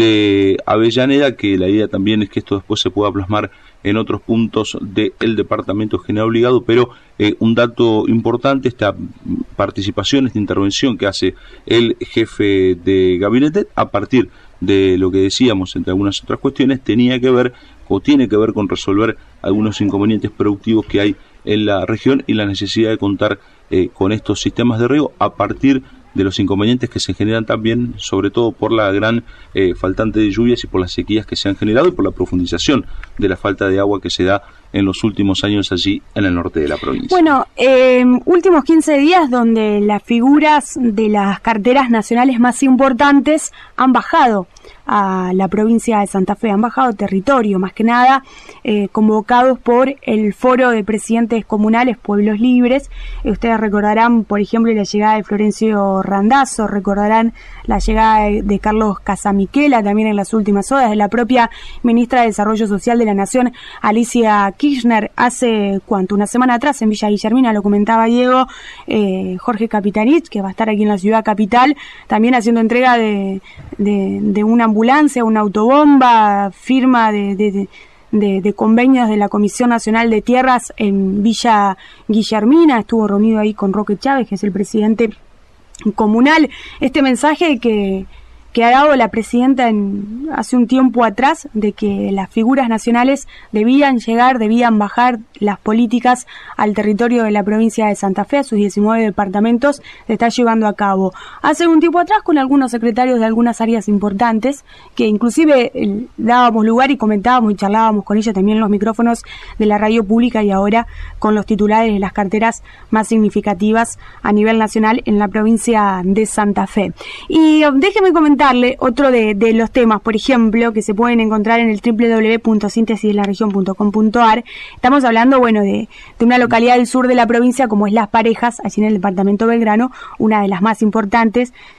de Avellaneda, que la idea también es que esto después se pueda plasmar en otros puntos del departamento General Obligado, pero eh, un dato importante, esta participación, esta intervención que hace el jefe de gabinete, a partir de lo que decíamos, entre algunas otras cuestiones, tenía que ver o tiene que ver con resolver algunos inconvenientes productivos que hay en la región y la necesidad de contar eh, con estos sistemas de riego a partir de los inconvenientes que se generan también, sobre todo por la gran eh, faltante de lluvias y por las sequías que se han generado y por la profundización de la falta de agua que se da en los últimos años allí en el norte de la provincia. Bueno, eh, últimos quince días donde las figuras de las carteras nacionales más importantes han bajado a la provincia de Santa Fe, han bajado territorio, más que nada eh, convocados por el Foro de Presidentes Comunales Pueblos Libres. Eh, ustedes recordarán, por ejemplo, la llegada de Florencio Randazzo, recordarán la llegada de, de Carlos Casamiquela también en las últimas horas, de la propia ministra de Desarrollo Social de la Nación, Alicia Kirchner, hace cuánto, una semana atrás en Villa Guillermina, lo comentaba Diego, eh, Jorge Capitanich, que va a estar aquí en la ciudad capital, también haciendo entrega de, de, de una ambulancia, una autobomba, firma de, de, de, de convenios de la Comisión Nacional de Tierras en Villa Guillermina, estuvo reunido ahí con Roque Chávez, que es el presidente comunal. Este mensaje que que ha dado la presidenta en, hace un tiempo atrás, de que las figuras nacionales debían llegar, debían bajar las políticas al territorio de la provincia de Santa Fe, a sus diecinueve departamentos, se está llevando a cabo. Hace un tiempo atrás con algunos secretarios de algunas áreas importantes, que inclusive eh, dábamos lugar y comentábamos y charlábamos con ella también en los micrófonos de la radio pública, y ahora con los titulares de las carteras más significativas a nivel nacional en la provincia de Santa Fe. Y um, déjeme comentar otro de, de los temas, por ejemplo, que se pueden encontrar en el doble u doble u doble u punto síntesis de la región punto com punto a r. Estamos hablando, bueno, de, de una localidad del sur de la provincia como es Las Parejas, allí en el departamento Belgrano, una de las más importantes,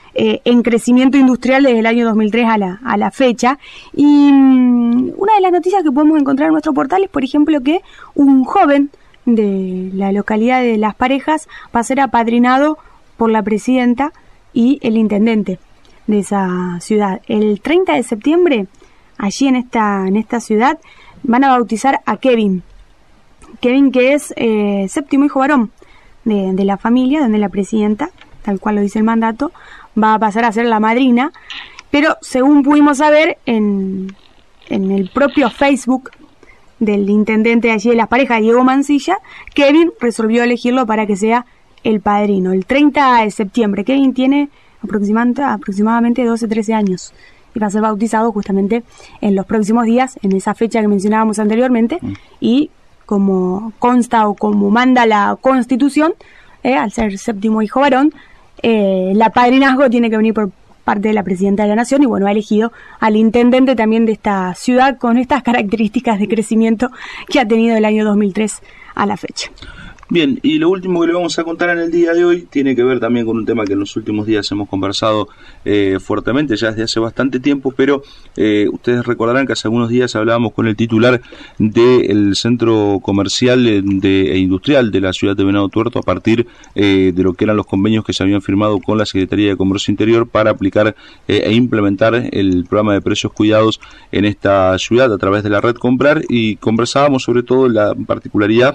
eh, en crecimiento industrial desde el año dos mil tres a la, a la fecha. Y um, una de las noticias que podemos encontrar en nuestro portal es, por ejemplo, que un joven de la localidad de Las Parejas va a ser apadrinado por la presidenta y el intendente de esa ciudad. El treinta de septiembre, allí en esta, en esta ciudad, van a bautizar a Kevin. Kevin, que es eh, séptimo hijo varón de, de la familia, donde la presidenta, tal cual lo dice el mandato, va a pasar a ser la madrina. Pero según pudimos saber en, en el propio Facebook del intendente de allí de Las Parejas, Diego Mancilla, Kevin resolvió elegirlo para que sea el padrino. El treinta de septiembre, Kevin tiene aproximadamente, aproximadamente doce, trece años y va a ser bautizado justamente en los próximos días, en esa fecha que mencionábamos anteriormente, mm. y como consta o como manda la Constitución, eh, al ser séptimo hijo varón, eh, el apadrinazgo tiene que venir por parte de la presidenta de la Nación, y bueno, ha elegido al intendente también de esta ciudad con estas características de crecimiento que ha tenido el año dos mil tres a la fecha. Bien, y lo último que le vamos a contar en el día de hoy tiene que ver también con un tema que en los últimos días hemos conversado eh, fuertemente, ya desde hace bastante tiempo, pero eh, ustedes recordarán que hace algunos días hablábamos con el titular del centro comercial de, e industrial de la ciudad de Venado Tuerto a partir eh, de lo que eran los convenios que se habían firmado con la Secretaría de Comercio Interior para aplicar eh, e implementar el programa de precios cuidados en esta ciudad a través de la red Comprar, y conversábamos sobre todo la particularidad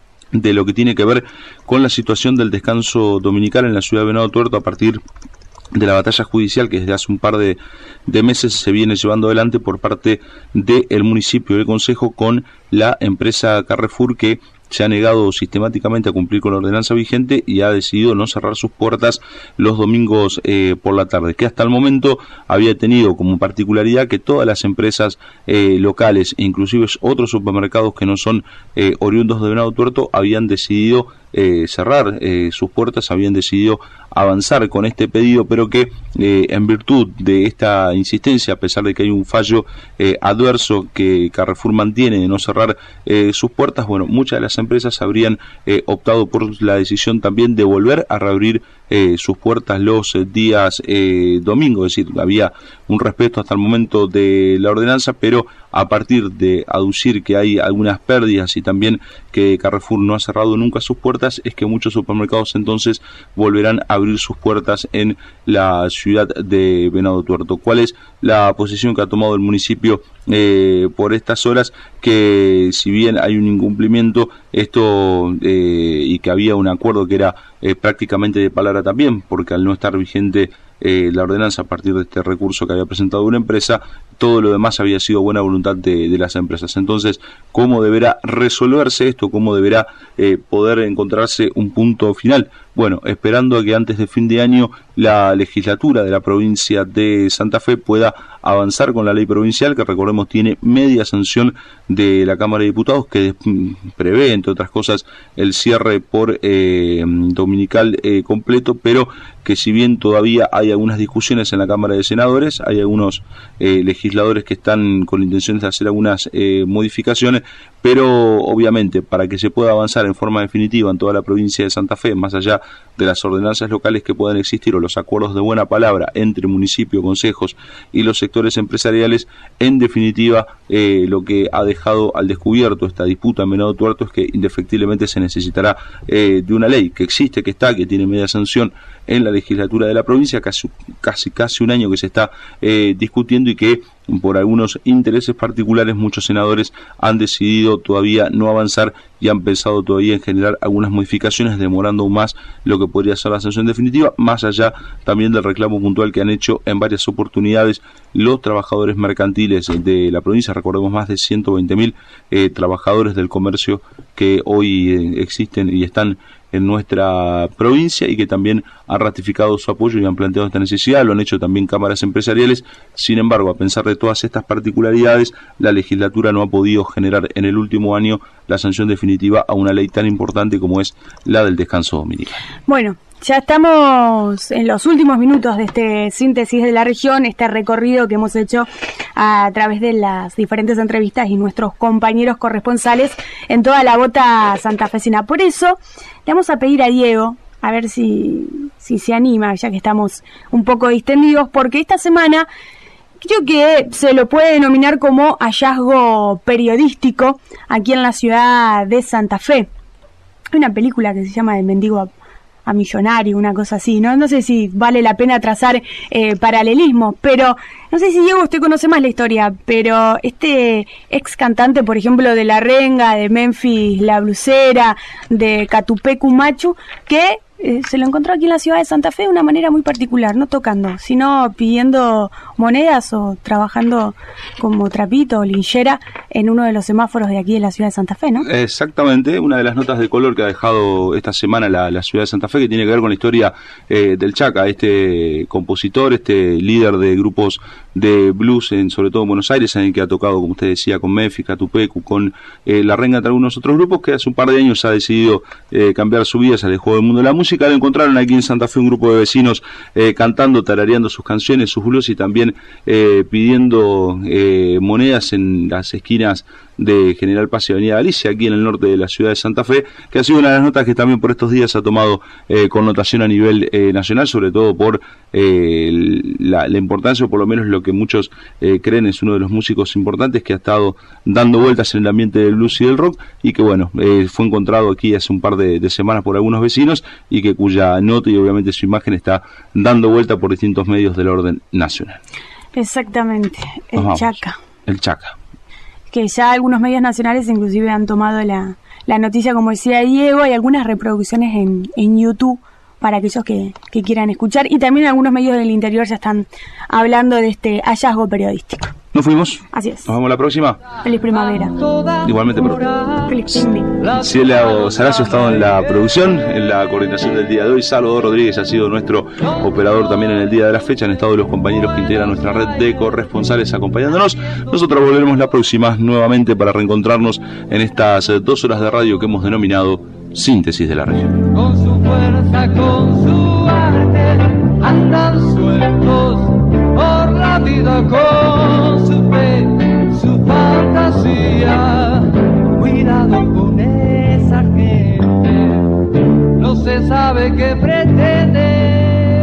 de lo que tiene que ver con la situación del descanso dominical en la ciudad de Venado Tuerto a partir de la batalla judicial que desde hace un par de, de meses se viene llevando adelante por parte del municipio del concejo con la empresa Carrefour, que se ha negado sistemáticamente a cumplir con la ordenanza vigente y ha decidido no cerrar sus puertas los domingos eh, por la tarde, que hasta el momento había tenido como particularidad que todas las empresas eh, locales, inclusive otros supermercados que no son eh, oriundos de Venado Tuerto, habían decidido eh, cerrar eh, sus puertas, habían decidido avanzar con este pedido, pero que eh, en virtud de esta insistencia, a pesar de que hay un fallo eh, adverso que Carrefour mantiene de no cerrar eh, sus puertas, bueno, muchas de las empresas habrían eh, optado por la decisión también de volver a reabrir eh, sus puertas los eh, días eh, domingo, es decir, había un respeto hasta el momento de la ordenanza, pero a partir de aducir que hay algunas pérdidas y también que Carrefour no ha cerrado nunca sus puertas, es que muchos supermercados entonces volverán a abrir sus puertas en la ciudad de Venado Tuerto. ¿Cuál es la posición que ha tomado el municipio eh, por estas horas? Que si bien hay un incumplimiento, esto eh, y que había un acuerdo que era eh, prácticamente de palabra también, porque al no estar vigente eh, la ordenanza a partir de este recurso que había presentado una empresa, todo lo demás había sido buena voluntad de, de las empresas. Entonces, ¿cómo deberá resolverse esto? ¿Cómo deberá eh, poder encontrarse un punto final? Bueno, esperando a que antes de fin de año la legislatura de la provincia de Santa Fe pueda avanzar con la ley provincial, que recordemos tiene media sanción de la Cámara de Diputados, que prevé, entre otras cosas, el cierre por eh, dominical eh, completo, pero que si bien todavía hay algunas discusiones en la Cámara de Senadores, hay algunos eh, legisladores que están con intenciones de hacer algunas eh, modificaciones, pero obviamente para que se pueda avanzar en forma definitiva en toda la provincia de Santa Fe, más allá de las ordenanzas locales que puedan existir o los acuerdos de buena palabra entre municipio, consejos y los sectores empresariales, en definitiva eh, lo que ha dejado al descubierto esta disputa en Venado Tuerto es que indefectiblemente se necesitará eh, de una ley que existe, que está, que tiene media sanción en la legislatura de la provincia, casi casi, casi un año que se está eh, discutiendo, y que por algunos intereses particulares muchos senadores han decidido todavía no avanzar y han pensado todavía en generar algunas modificaciones, demorando aún más lo que podría ser la sanción definitiva, más allá también del reclamo puntual que han hecho en varias oportunidades los trabajadores mercantiles de la provincia. Recordemos más de ciento veinte mil eh, trabajadores del comercio que hoy eh, existen y están en nuestra provincia y que también han ratificado su apoyo y han planteado esta necesidad, lo han hecho también cámaras empresariales. Sin embargo, a pesar de todas estas particularidades, la legislatura no ha podido generar en el último año la sanción definitiva a una ley tan importante como es la del descanso dominical. Bueno, ya estamos en los últimos minutos de este síntesis de la región, este recorrido que hemos hecho a través de las diferentes entrevistas y nuestros compañeros corresponsales en toda la bota santafesina. Por eso le vamos a pedir a Diego, a ver si, si se anima, ya que estamos un poco distendidos, porque esta semana creo que se lo puede denominar como hallazgo periodístico aquí en la ciudad de Santa Fe. Hay una película que se llama El mendigo a, a millonario, una cosa así, ¿no? No sé si vale la pena trazar eh, paralelismo, pero no sé si Diego usted conoce más la historia, pero este ex cantante, por ejemplo, de La Renga, de Memphis La Blusera, de Catupecu Machu, que eh, se lo encontró aquí en la ciudad de Santa Fe de una manera muy particular, no tocando, sino pidiendo monedas o trabajando como trapito o linchera en uno de los semáforos de aquí de la ciudad de Santa Fe, ¿no? Exactamente, una de las notas de color que ha dejado esta semana la, la ciudad de Santa Fe, que tiene que ver con la historia eh, del Chaca, este compositor, este líder de grupos de blues, en, sobre todo en Buenos Aires, en el que ha tocado, como usted decía, con Memphis, Catupecu, con eh, La Renga, entre algunos otros grupos, que hace un par de años ha decidido eh, cambiar su vida, se alejó del mundo de la música. Lo encontraron aquí en Santa Fe un grupo de vecinos eh, cantando, tarareando sus canciones, sus blues, y también eh, pidiendo eh, monedas en las esquinas de General Paz y Avenida Galicia, aquí en el norte de la ciudad de Santa Fe, que ha sido una de las notas que también por estos días ha tomado eh, connotación a nivel eh, nacional, sobre todo por eh, la, la importancia, o por lo menos lo que muchos eh, creen es uno de los músicos importantes que ha estado dando vueltas en el ambiente del blues y del rock, y que bueno, eh, fue encontrado aquí hace un par de, de semanas por algunos vecinos, y que cuya nota y obviamente su imagen está dando vuelta por distintos medios del orden nacional. Exactamente, el Chaca. El Chaca. Que ya algunos medios nacionales inclusive han tomado la, la noticia, como decía Diego. Hay algunas reproducciones en, en YouTube para aquellos que, que quieran escuchar, y también algunos medios del interior ya están hablando de este hallazgo periodístico. Nos fuimos. Así es. Nos vemos la próxima. Feliz primavera. Igualmente, pero feliz picnic. Ciela Saracio ha estado en la producción, en la coordinación del día de hoy. Salvador Rodríguez ha sido nuestro operador también en el día de la fecha. Han estado los compañeros que integran nuestra red de corresponsales acompañándonos. Nosotros volveremos la próxima nuevamente para reencontrarnos en estas dos horas de radio que hemos denominado Síntesis de la Región. Con su fuerza, con su arte, andan sueltos por la vida con su fe, su fantasía. Cuidado con esa gente, no se sabe qué pretende.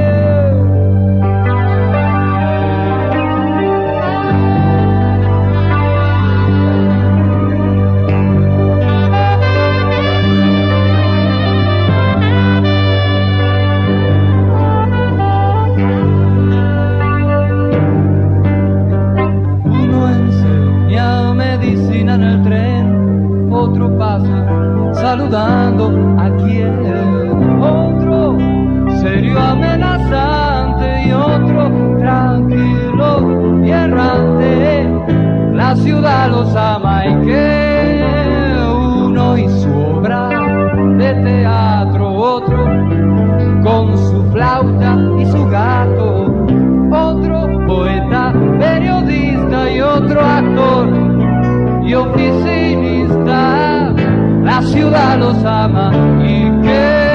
Otro pasa saludando a quien, otro serio amenazante y otro tranquilo y errante. La ciudad los ama y que uno y su obra de teatro, otro con su flauta y su gato, otro poeta, periodista y otro actor y oficinista. La ciudad los ama y que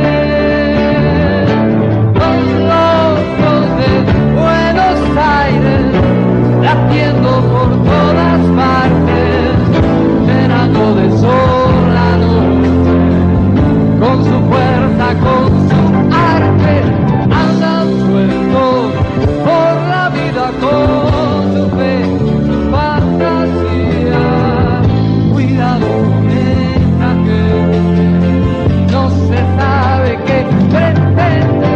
los locos de Buenos Aires latiendo por todas partes, llenando de sol la noche, con su fuerza, con su arte, andan sueltos por la vida con su fe, su fantasía. Cuidado con esta que no se sabe qué pretende.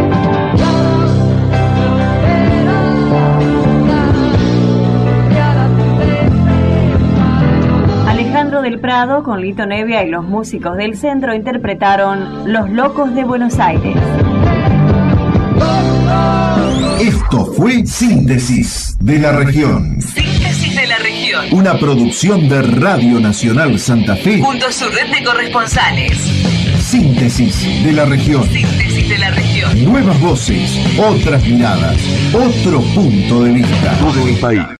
Alejandro del Prado con Lito Nevia y los músicos del centro interpretaron Los Locos de Buenos Aires. Esto fue Síntesis de la Región. Síntesis de la Región. Una producción de Radio Nacional Santa Fe junto a su red de corresponsales. Síntesis de la Región. Síntesis de la Región. Nuevas voces, otras miradas, otro punto de vista. Todo el país.